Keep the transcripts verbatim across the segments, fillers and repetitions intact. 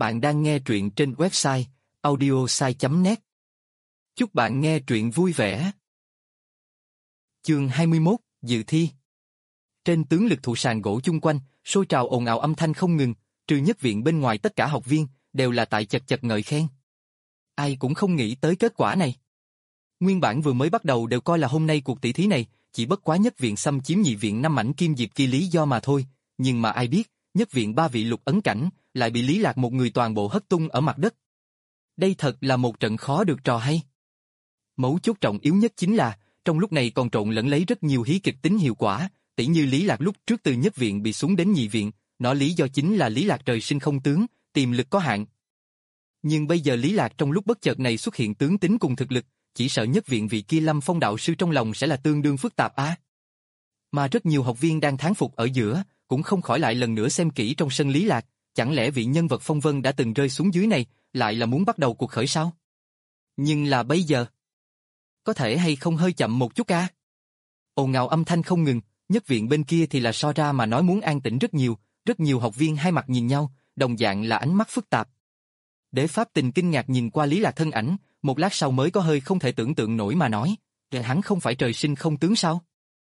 Bạn đang nghe truyện trên website audiosai chấm net. Chúc bạn nghe truyện vui vẻ. Chương hai mươi mốt, Dự thi. Trên tướng lực thụ sàn gỗ chung quanh, sôi trào ồn ào âm thanh không ngừng, trừ nhất viện bên ngoài tất cả học viên, đều là tại chật chật ngợi khen. Ai cũng không nghĩ tới kết quả này. Nguyên bản vừa mới bắt đầu đều coi là hôm nay cuộc tỷ thí này, chỉ bất quá nhất viện xâm chiếm nhị viện năm mảnh kim diệp kia lý do mà thôi, nhưng mà ai biết, nhất viện ba vị lục ấn cảnh, lại bị Lý Lạc một người toàn bộ hất tung ở mặt đất. Đây thật là một trận khó được trò hay. Mấu chốt trọng yếu nhất chính là, trong lúc này còn trộn lẫn lấy rất nhiều hí kịch tính hiệu quả, tỉ như Lý Lạc lúc trước từ nhất viện bị xuống đến nhị viện, nó lý do chính là Lý Lạc trời sinh không tướng, tiềm lực có hạn. Nhưng bây giờ Lý Lạc trong lúc bất chợt này xuất hiện tướng tính cùng thực lực, chỉ sợ nhất viện vị kia Lâm Phong đạo sư trong lòng sẽ là tương đương phức tạp á. Mà rất nhiều học viên đang thán phục ở giữa, cũng không khỏi lại lần nữa xem kỹ trong sân Lý Lạc, chẳng lẽ vị nhân vật phong vân đã từng rơi xuống dưới này, lại là muốn bắt đầu cuộc khởi sao? Nhưng là bây giờ, có thể hay không hơi chậm một chút a? Ồn ào âm thanh không ngừng, nhất viện bên kia thì là so ra mà nói muốn an tĩnh rất nhiều, rất nhiều học viên hai mặt nhìn nhau, đồng dạng là ánh mắt phức tạp. Đế Pháp Tình kinh ngạc nhìn qua Lý Lạc thân ảnh, một lát sau mới có hơi không thể tưởng tượng nổi mà nói, hắn không phải trời sinh không tướng sao?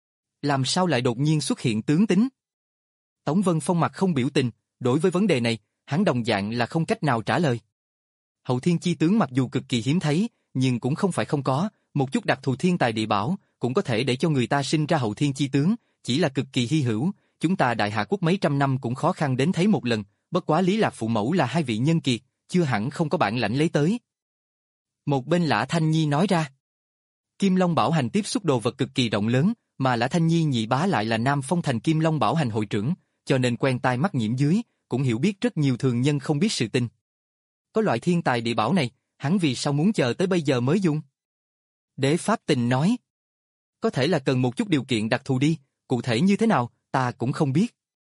Làm sao lại đột nhiên xuất hiện tướng tính? Tống Vân Phong mặt không biểu tình, đối với vấn đề này, hắn đồng dạng là không cách nào trả lời. Hậu thiên chi tướng mặc dù cực kỳ hiếm thấy, nhưng cũng không phải không có, một chút đặc thù thiên tài địa bảo, cũng có thể để cho người ta sinh ra hậu thiên chi tướng, chỉ là cực kỳ hy hữu, chúng ta Đại Hạ quốc mấy trăm năm cũng khó khăn đến thấy một lần, bất quá Lý Lạc phụ mẫu là hai vị nhân kiệt, chưa hẳn không có bản lãnh lấy tới. Một bên Lã Thanh Nhi nói ra. Kim Long Bảo Hành tiếp xúc đồ vật cực kỳ rộng lớn, mà Lã Thanh Nhi nhị bá lại là Nam Phong Thành Kim Long Bảo Hành hội trưởng, cho nên quen tai mắt nhiễm dưới, cũng hiểu biết rất nhiều thường nhân không biết sự tình. Có loại thiên tài địa bảo này, hắn vì sao muốn chờ tới bây giờ mới dùng? Đế Pháp Tình nói. Có thể là cần một chút điều kiện đặc thù đi, cụ thể như thế nào, ta cũng không biết.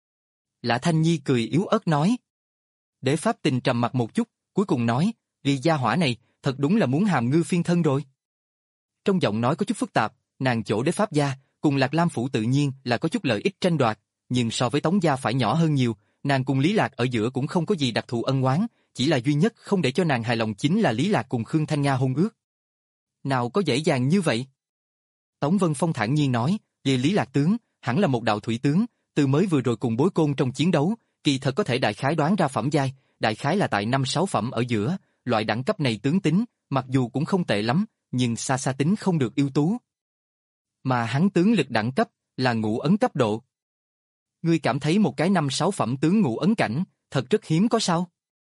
Lã Thanh Nhi cười yếu ớt nói. Đế Pháp Tình trầm mặt một chút, cuối cùng nói, vì gia hỏa này, thật đúng là muốn hàm ngư phiên thân rồi. Trong giọng nói có chút phức tạp, nàng chỗ Đế Pháp gia, cùng Lạc Lam phủ tự nhiên là có chút lợi ích tranh đoạt, nhưng so với Tống gia phải nhỏ hơn nhiều, nàng cùng Lý Lạc ở giữa cũng không có gì đặc thù ân oán, chỉ là duy nhất không để cho nàng hài lòng chính là Lý Lạc cùng Khương Thanh Nga hôn ước. Nào có dễ dàng như vậy? Tống Vân Phong thản nhiên nói, về Lý Lạc tướng, hẳn là một đạo thủy tướng, từ mới vừa rồi cùng Bối Côn trong chiến đấu, kỳ thật có thể đại khái đoán ra phẩm giai, đại khái là tại năm sáu phẩm ở giữa, loại đẳng cấp này tướng tính, mặc dù cũng không tệ lắm, nhưng xa xa tính không được ưu tú. Mà hắn tướng lực đẳng cấp, là ngũ ấn cấp độ. Ngươi cảm thấy một cái năm sáu phẩm tướng ngũ ấn cảnh, thật rất hiếm có sao?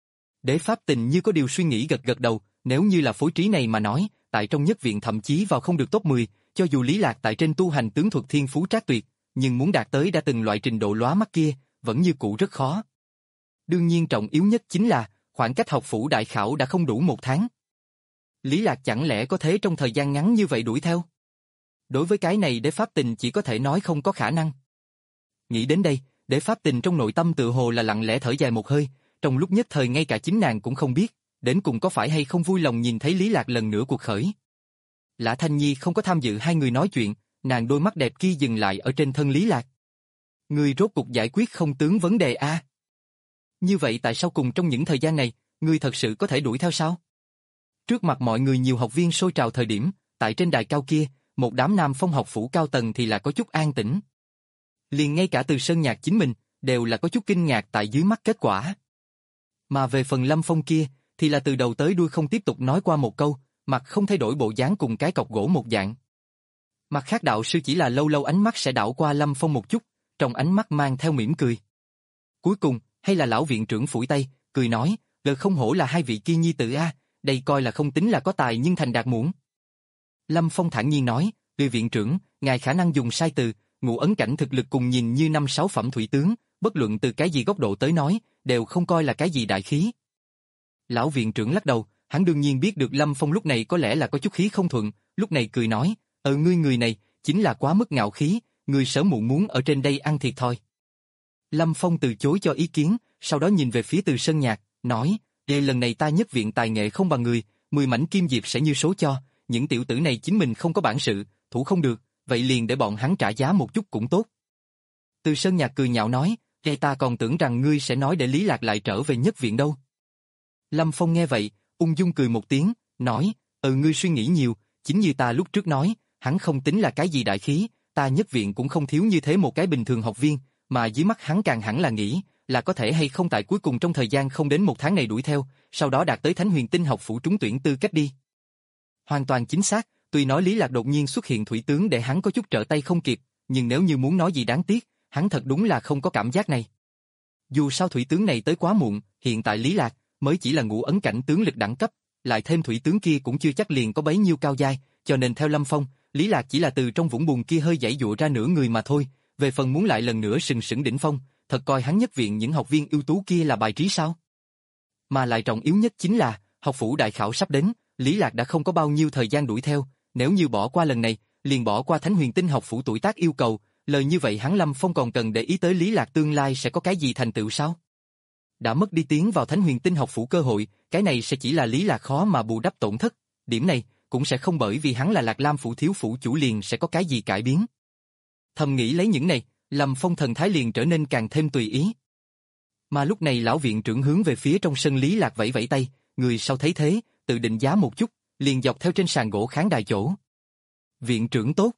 Đế Pháp Tình như có điều suy nghĩ gật gật đầu, nếu như là phối trí này mà nói, tại trong nhất viện thậm chí vào không được top mười, cho dù Lý Lạc tại trên tu hành tướng thuật thiên phú trác tuyệt, nhưng muốn đạt tới đã từng loại trình độ lóa mắt kia, vẫn như cũ rất khó. Đương nhiên trọng yếu nhất chính là, khoảng cách học phủ đại khảo đã không đủ một tháng. Lý Lạc chẳng lẽ có thể trong thời gian ngắn như vậy đuổi theo? Đối với cái này Đế Pháp Tình chỉ có thể nói không có khả năng. Nghĩ đến đây, Đế Pháp Tình trong nội tâm tự hồ là lặng lẽ thở dài một hơi, trong lúc nhất thời ngay cả chính nàng cũng không biết, đến cùng có phải hay không vui lòng nhìn thấy Lý Lạc lần nữa cuộc khởi. Lã Thanh Nhi không có tham dự hai người nói chuyện, nàng đôi mắt đẹp kia dừng lại ở trên thân Lý Lạc. Ngươi rốt cuộc giải quyết không tướng vấn đề a? Như vậy tại sao cùng trong những thời gian này, ngươi thật sự có thể đuổi theo sao? Trước mặt mọi người nhiều học viên sôi trào thời điểm, tại trên đài cao kia, một đám Nam Phong học phủ cao tầng thì là có chút an tĩnh. Liền ngay cả Từ Sơn Nhạc chính mình, đều là có chút kinh ngạc tại dưới mắt kết quả. Mà về phần Lâm Phong kia, thì là từ đầu tới đuôi không tiếp tục nói qua một câu, mặt không thay đổi bộ dáng cùng cái cọc gỗ một dạng. Mặt khác đạo sư chỉ là lâu lâu ánh mắt sẽ đảo qua Lâm Phong một chút, trong ánh mắt mang theo mỉm cười. Cuối cùng, hay là lão viện trưởng phủi tay, cười nói, lời không hổ là hai vị kia nhi tử a, đây coi là không tính là có tài nhưng thành đạt muỗng. Lâm Phong thản nhiên nói, Lưu viện trưởng, ngài khả năng dùng sai từ, ngũ ấn cảnh thực lực cùng nhìn như năm sáu phẩm thủy tướng, bất luận từ cái gì góc độ tới nói, đều không coi là cái gì đại khí. Lão viện trưởng lắc đầu, hắn đương nhiên biết được Lâm Phong lúc này có lẽ là có chút khí không thuận, lúc này cười nói, ờ ngươi người này, chính là quá mức ngạo khí, ngươi sớm muộn muốn ở trên đây ăn thiệt thôi. Lâm Phong từ chối cho ý kiến, sau đó nhìn về phía Từ Sơn Nhạc, nói, đây lần này ta nhất viện tài nghệ không bằng người, mười mảnh kim diệp sẽ như số cho, những tiểu tử này chính mình không có bản sự, thủ không được, vậy liền để bọn hắn trả giá một chút cũng tốt. Từ Sơn Nhạc cười nhạo nói, vậy ta còn tưởng rằng ngươi sẽ nói để Lý Lạc lại trở về nhất viện đâu. Lâm Phong nghe vậy, ung dung cười một tiếng, nói, ừ ngươi suy nghĩ nhiều, chính như ta lúc trước nói, hắn không tính là cái gì đại khí, ta nhất viện cũng không thiếu như thế một cái bình thường học viên, mà dưới mắt hắn càng hẳn là nghĩ, là có thể hay không tại cuối cùng trong thời gian không đến một tháng này đuổi theo, sau đó đạt tới Thánh Huyền Tinh học phủ trúng tuyển tư cách đi. Hoàn toàn chính xác, tuy nói Lý Lạc đột nhiên xuất hiện thủy tướng để hắn có chút trở tay không kịp, nhưng nếu như muốn nói gì đáng tiếc, hắn thật đúng là không có cảm giác này. Dù sao thủy tướng này tới quá muộn, hiện tại Lý Lạc mới chỉ là ngũ ấn cảnh tướng lực đẳng cấp, lại thêm thủy tướng kia cũng chưa chắc liền có bấy nhiêu cao giai, cho nên theo Lâm Phong, Lý Lạc chỉ là từ trong vũng bùn kia hơi giãy dụa ra nửa người mà thôi, về phần muốn lại lần nữa sừng sững đỉnh phong, thật coi hắn nhất viện những học viên ưu tú kia là bài trí sao? Mà lại trọng yếu nhất chính là, học phủ đại khảo sắp đến, Lý Lạc đã không có bao nhiêu thời gian đuổi theo, nếu như bỏ qua lần này, liền bỏ qua Thánh Huyền Tinh học phủ tuổi tác yêu cầu, lời như vậy hắn Lâm Phong còn cần để ý tới Lý Lạc tương lai sẽ có cái gì thành tựu sao? Đã mất đi tiến vào Thánh Huyền Tinh học phủ cơ hội, cái này sẽ chỉ là Lý Lạc khó mà bù đắp tổn thất, điểm này cũng sẽ không bởi vì hắn là Lạc Lam phủ thiếu phủ chủ liền sẽ có cái gì cải biến. Thầm nghĩ lấy những này, Lâm Phong thần thái liền trở nên càng thêm tùy ý. Mà lúc này lão viện trưởng hướng về phía trong sân Lý Lạc vẫy vẫy tay, người sau thấy thế, tự định giá một chút, liền dọc theo trên sàn gỗ khán đài chỗ. Viện trưởng tốt.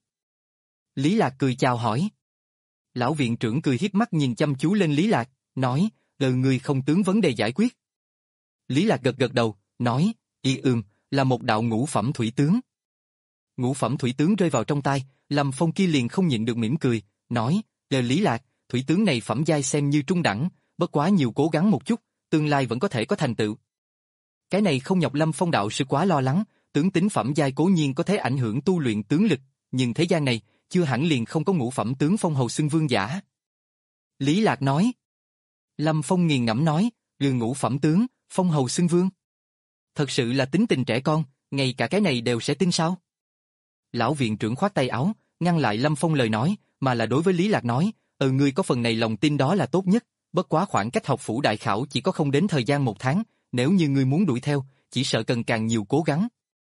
Lý Lạc cười chào hỏi. Lão viện trưởng cười hiếp mắt nhìn chăm chú lên Lý Lạc, nói, ừ người không tướng vấn đề giải quyết. Lý Lạc gật gật đầu, nói, y ừm, là một đạo ngũ phẩm thủy tướng. Ngũ phẩm thủy tướng rơi vào trong tai, Lâm Phong kia liền không nhịn được mỉm cười, nói, lời Lý Lạc, thủy tướng này phẩm giai xem như trung đẳng, bất quá nhiều cố gắng một chút, tương lai vẫn có thể có thành tựu. Cái này không nhọc Lâm Phong đạo sư quá lo lắng, tướng tính phẩm giai cố nhiên có thể ảnh hưởng tu luyện tướng lực, nhưng thế gian này, chưa hẳn liền không có ngũ phẩm tướng phong hầu xưng vương giả. Lý Lạc nói. Lâm Phong nghiền ngẫm nói, lường ngũ phẩm tướng, phong hầu xưng vương. Thật sự là tính tình trẻ con, ngay cả cái này đều sẽ tin sao? Lão viện trưởng khoát tay áo, ngăn lại Lâm Phong lời nói, mà là đối với Lý Lạc nói, ừ ngươi có phần này lòng tin đó là tốt nhất, bất quá khoảng cách học phủ đại khảo chỉ có không đến thời gian một tháng, nếu như ngươi muốn đuổi theo, chỉ sợ cần càng nhiều cố gắng.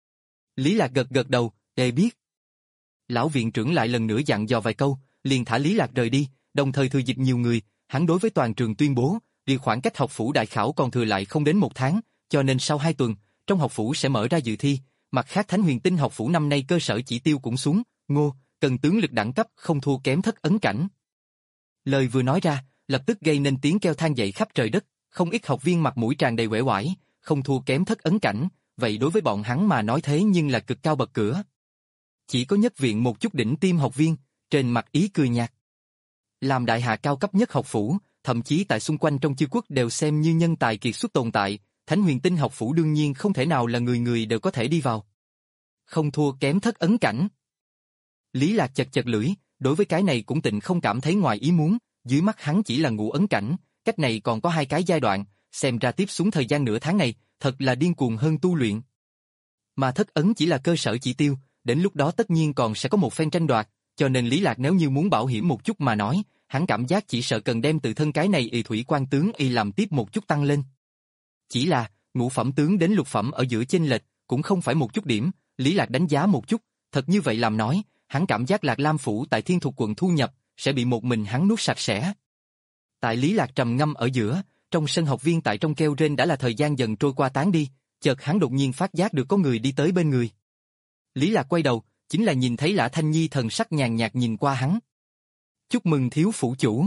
Lý Lạc gật gật đầu, ê biết. Lão viện trưởng lại lần nữa dặn dò vài câu, liền thả Lý Lạc rời đi, đồng thời thừa dịp nhiều người, hắn đối với toàn trường tuyên bố, vì khoảng cách học phủ đại khảo còn thừa lại không đến một tháng, cho nên sau hai tuần, trong học phủ sẽ mở ra dự thi, mặt khác Thánh Huyền Tinh học phủ năm nay cơ sở chỉ tiêu cũng xuống, ngô, cần tướng lực đẳng cấp không thua kém thất ấn cảnh. Lời vừa nói ra, lập tức gây nên tiếng kêu than dậy khắp trời đất, không ít học viên mặt mũi tràn đầy uể oải, không thua kém thất ấn cảnh, vậy đối với bọn hắn mà nói thế nhưng là cực cao bậc cửa. Chỉ có nhất viện một chút đỉnh tiêm học viên, trên mặt ý cười nhạt. Làm đại hạ cao cấp nhất học phủ, thậm chí tại xung quanh trong chư quốc đều xem như nhân tài kiệt xuất tồn tại, Thánh Huyền Tinh học phủ đương nhiên không thể nào là người người đều có thể đi vào. Không thua kém thất ấn cảnh. Lý Lạc chật chật lưỡi, đối với cái này cũng tịnh không cảm thấy ngoài ý muốn, dưới mắt hắn chỉ là ngũ ấn cảnh, cách này còn có hai cái giai đoạn, xem ra tiếp xuống thời gian nửa tháng này, thật là điên cuồng hơn tu luyện. Mà thất ấn chỉ là cơ sở chỉ tiêu, đến lúc đó tất nhiên còn sẽ có một phen tranh đoạt, cho nên Lý Lạc nếu như muốn bảo hiểm một chút mà nói, hắn cảm giác chỉ sợ cần đem tự thân cái này y thủy quan tướng y làm tiếp một chút tăng lên. Chỉ là, ngũ phẩm tướng đến lục phẩm ở giữa chênh lệch, cũng không phải một chút điểm, Lý Lạc đánh giá một chút, thật như vậy làm nói, hắn cảm giác Lạc Lam phủ tại Thiên Thục quận thu nhập, sẽ bị một mình hắn nuốt sạch sẽ. Tại Lý Lạc trầm ngâm ở giữa, trong sân học viên tại trong kêu rên đã là thời gian dần trôi qua tán đi, chợt hắn đột nhiên phát giác được có người đi tới bên người. Lý Lạc quay đầu, chính là nhìn thấy Lã Thanh Nhi thần sắc nhàn nhạt nhìn qua hắn. Chúc mừng thiếu phủ chủ.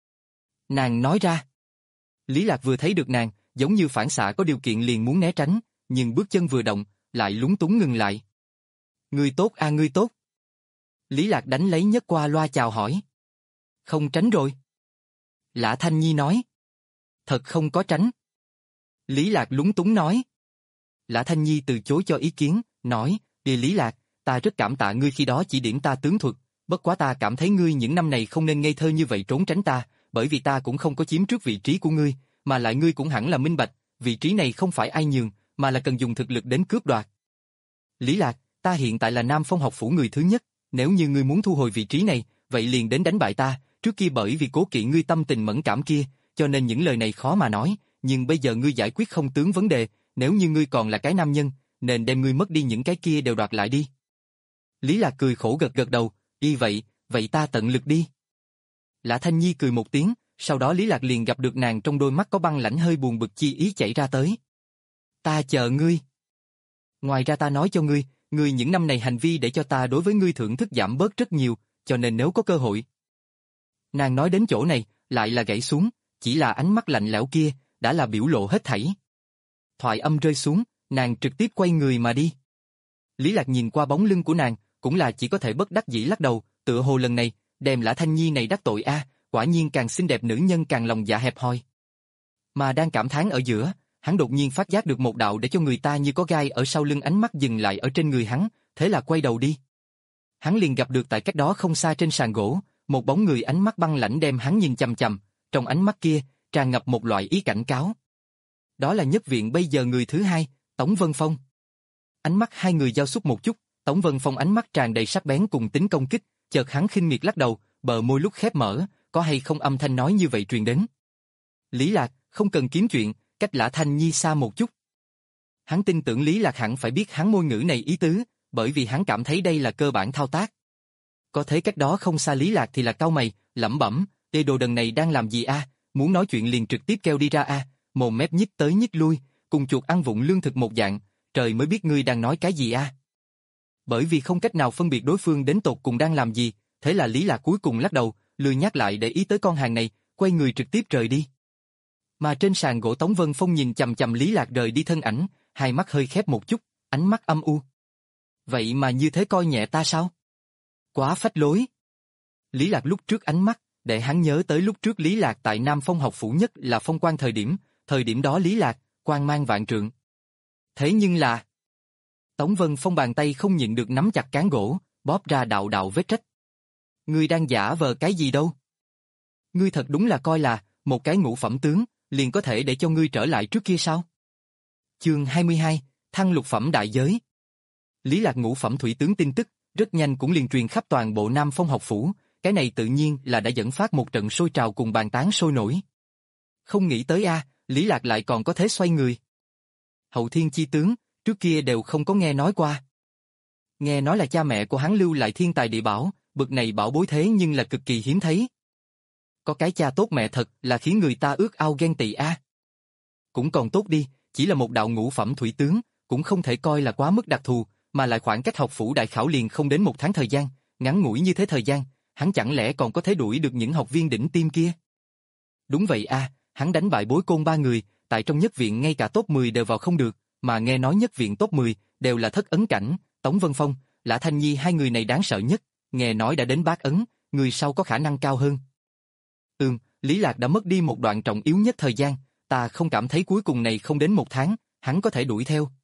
Nàng nói ra. Lý Lạc vừa thấy được nàng, giống như phản xạ có điều kiện liền muốn né tránh, nhưng bước chân vừa động, lại lúng túng ngừng lại. Ngươi tốt a à, ngươi tốt. Lý Lạc đánh lấy nhấc qua loa chào hỏi. Không tránh rồi. Lã Thanh Nhi nói. Thật không có tránh. Lý Lạc lúng túng nói. Lã Thanh Nhi từ chối cho ý kiến, nói, đi Lý Lạc, ta rất cảm tạ ngươi khi đó chỉ điểm ta tướng thuật, bất quá ta cảm thấy ngươi những năm này không nên ngây thơ như vậy trốn tránh ta, bởi vì ta cũng không có chiếm trước vị trí của ngươi, mà lại ngươi cũng hẳn là minh bạch, vị trí này không phải ai nhường, mà là cần dùng thực lực đến cướp đoạt. Lý Lạc, ta hiện tại là Nam Phong học phủ người thứ nhất, nếu như ngươi muốn thu hồi vị trí này, vậy liền đến đánh bại ta, trước kia bởi vì cố kỵ ngươi tâm tình mẫn cảm kia, cho nên những lời này khó mà nói, nhưng bây giờ ngươi giải quyết không tướng vấn đề, nếu như ngươi còn là cái nam nhân, nên đem ngươi mất đi những cái kia đều đoạt lại đi. Lý Lạc cười khổ gật gật đầu, y vậy, vậy ta tận lực đi. Lã Thanh Nhi cười một tiếng, sau đó Lý Lạc liền gặp được nàng trong đôi mắt có băng lãnh hơi buồn bực chi ý chảy ra tới. Ta chờ ngươi. Ngoài ra ta nói cho ngươi, ngươi những năm này hành vi để cho ta đối với ngươi thưởng thức giảm bớt rất nhiều, cho nên nếu có cơ hội. Nàng nói đến chỗ này, lại là gãy xuống, chỉ là ánh mắt lạnh lẽo kia, đã là biểu lộ hết thảy. Thoại âm rơi xuống, nàng trực tiếp quay người mà đi. Lý Lạc nhìn qua bóng lưng của nàng, cũng là chỉ có thể bất đắc dĩ lắc đầu, tựa hồ lần này, đem Lã Thanh Nhi này đắc tội a, quả nhiên càng xinh đẹp nữ nhân càng lòng dạ hẹp hòi. Mà đang cảm thán ở giữa, hắn đột nhiên phát giác được một đạo để cho người ta như có gai ở sau lưng ánh mắt dừng lại ở trên người hắn, thế là quay đầu đi. Hắn liền gặp được tại cách đó không xa trên sàn gỗ, một bóng người ánh mắt băng lãnh đem hắn nhìn chằm chằm, trong ánh mắt kia, tràn ngập một loại ý cảnh cáo. Đó là Nhất Viện bây giờ người thứ hai, Tống Vân Phong. Ánh mắt hai người giao xúc một chút, Tống Vân Phong ánh mắt tràn đầy sắc bén cùng tính công kích, chợt hắn khinh miệt lắc đầu, bờ môi lúc khép mở, có hay không âm thanh nói như vậy truyền đến. Lý Lạc, không cần kiếm chuyện, cách Lã Thanh Nhi xa một chút. Hắn tin tưởng Lý Lạc hẳn phải biết hắn ngôn ngữ này ý tứ, bởi vì hắn cảm thấy đây là cơ bản thao tác. Có thấy cách đó không xa Lý Lạc thì là cau mày, lẩm bẩm, "Ê đồ đần này đang làm gì a? Muốn nói chuyện liền trực tiếp kêu đi ra a, mồm mép nhích tới nhích lui, cùng chuột ăn vụng lương thực một dạng, trời mới biết ngươi đang nói cái gì a." Bởi vì không cách nào phân biệt đối phương đến tột cùng đang làm gì, thế là Lý Lạc cuối cùng lắc đầu, lười nhắc lại để ý tới con hàng này, quay người trực tiếp rời đi. Mà trên sàn gỗ Tống Vân Phong nhìn chằm chằm Lý Lạc rời đi thân ảnh, hai mắt hơi khép một chút, ánh mắt âm u. Vậy mà như thế coi nhẹ ta sao? Quá phách lối. Lý Lạc lúc trước ánh mắt, để hắn nhớ tới lúc trước Lý Lạc tại Nam Phong học phủ nhất là phong quan thời điểm, thời điểm đó Lý Lạc, quang mang vạn trượng. Thế nhưng là... Tống Vân Phong bàn tay không nhịn được nắm chặt cán gỗ, bóp ra đạo đạo vết rách. Ngươi đang giả vờ cái gì đâu? Ngươi thật đúng là coi là, một cái ngũ phẩm tướng, liền có thể để cho ngươi trở lại trước kia sao? Chương hai mươi hai, thăng lục phẩm đại giới. Lý Lạc ngũ phẩm thủy tướng tin tức, rất nhanh cũng liền truyền khắp toàn bộ Nam Phong học phủ, cái này tự nhiên là đã dẫn phát một trận sôi trào cùng bàn tán sôi nổi. Không nghĩ tới a, Lý Lạc lại còn có thế xoay người. Hậu thiên chi tướng, trước kia đều không có nghe nói qua. Nghe nói là cha mẹ của hắn lưu lại thiên tài địa bảo, bực này bảo bối thế nhưng là cực kỳ hiếm thấy. Có cái cha tốt mẹ thật là khiến người ta ước ao ghen tị a. Cũng còn tốt đi, chỉ là một đạo ngũ phẩm thủy tướng, cũng không thể coi là quá mức đặc thù, mà lại khoảng cách học phủ đại khảo liền không đến một tháng thời gian, ngắn ngủi như thế thời gian, hắn chẳng lẽ còn có thể đuổi được những học viên đỉnh tiêm kia? Đúng vậy a, hắn đánh bại Bối Côn ba người, tại trong nhất viện ngay cả top mười đều vào không được, mà nghe nói nhất viện top mười đều là thất ấn cảnh, Tống Vân Phong, Lã Thanh Nhi hai người này đáng sợ nhất, nghe nói đã đến bát ấn, người sau có khả năng cao hơn. Ừm, Lý Lạc đã mất đi một đoạn trọng yếu nhất thời gian, ta không cảm thấy cuối cùng này không đến một tháng, hắn có thể đuổi theo.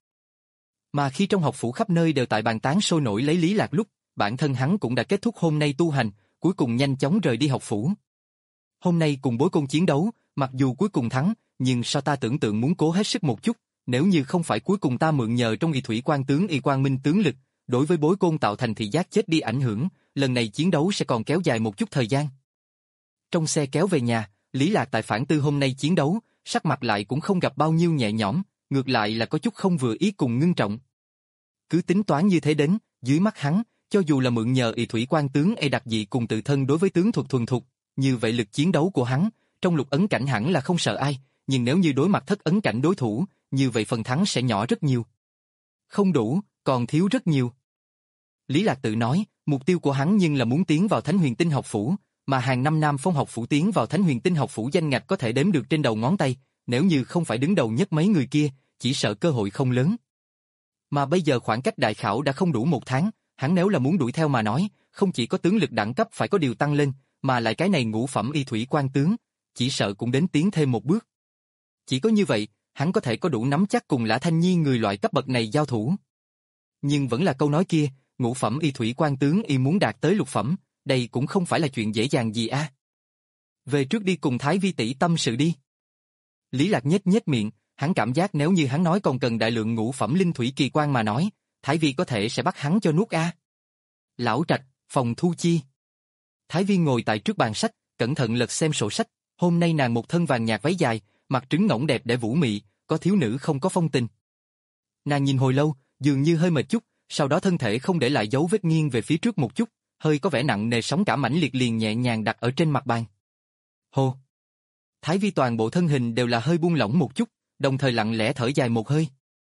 Mà khi trong học phủ khắp nơi đều tại bàn tán sôi nổi lấy Lý Lạc lúc, bản thân hắn cũng đã kết thúc hôm nay tu hành, cuối cùng nhanh chóng rời đi học phủ. Hôm nay cùng Bối Côn chiến đấu, mặc dù cuối cùng thắng, nhưng sao ta tưởng tượng muốn cố hết sức một chút, nếu như không phải cuối cùng ta mượn nhờ trong y thủy quan tướng y quang minh tướng lực, đối với Bối Côn tạo thành thị giác chết đi ảnh hưởng, lần này chiến đấu sẽ còn kéo dài một chút thời gian. Trong xe kéo về nhà, Lý Lạc tại phản tư hôm nay chiến đấu, sắc mặt lại cũng không gặp bao nhiêu nhẹ nhõm, ngược lại là có chút không vừa ý cùng ngưng trọng. Cứ tính toán như thế đến, dưới mắt hắn, cho dù là mượn nhờ y thủy quan tướng y đặc dị cùng tự thân đối với tướng thuật thuần thục, như vậy lực chiến đấu của hắn, trong lục ấn cảnh hẳn là không sợ ai, nhưng nếu như đối mặt thất ấn cảnh đối thủ, như vậy phần thắng sẽ nhỏ rất nhiều. Không đủ, còn thiếu rất nhiều. Lý Lạc tự nói, mục tiêu của hắn nhưng là muốn tiến vào Thánh Huyền Tinh học phủ, mà hàng năm Nam Phong học phủ tiến vào Thánh Huyền Tinh học phủ danh ngạch có thể đếm được trên đầu ngón tay, nếu như không phải đứng đầu nhất mấy người kia, chỉ sợ cơ hội không lớn. Mà bây giờ khoảng cách đại khảo đã không đủ một tháng, hắn nếu là muốn đuổi theo mà nói, không chỉ có tướng lực đẳng cấp phải có điều tăng lên, mà lại cái này ngũ phẩm y thủy quan tướng, chỉ sợ cũng đến tiến thêm một bước. Chỉ có như vậy, hắn có thể có đủ nắm chắc cùng Lã Thanh Nhi người loại cấp bậc này giao thủ. Nhưng vẫn là câu nói kia, ngũ phẩm y thủy quan tướng y muốn đạt tới lục phẩm, đây cũng không phải là chuyện dễ dàng gì a. Về trước đi cùng Thái Vi tỷ tâm sự đi. Lý Lạc nhếch nhếch miệng, hắn cảm giác nếu như hắn nói còn cần đại lượng ngũ phẩm linh thủy kỳ quan mà nói, Thái Vi có thể sẽ bắt hắn cho nuốt a. Lão Trạch, phòng thu chi. Thái Vi ngồi tại trước bàn sách, cẩn thận lật xem sổ sách, hôm nay nàng một thân vàng nhạt váy dài, mặt trứng ngỗng đẹp để vũ mị, có thiếu nữ không có phong tình. Nàng nhìn hồi lâu, dường như hơi mệt chút, sau đó thân thể không để lại dấu vết nghiêng về phía trước một chút, hơi có vẻ nặng nề sóng cả mãnh liệt liền nhẹ nhàng đặt ở trên mặt bàn. Hô! Thái Vi toàn bộ thân hình đều là hơi buông lỏng một chút, đồng thời lặng lẽ thở dài một hơi.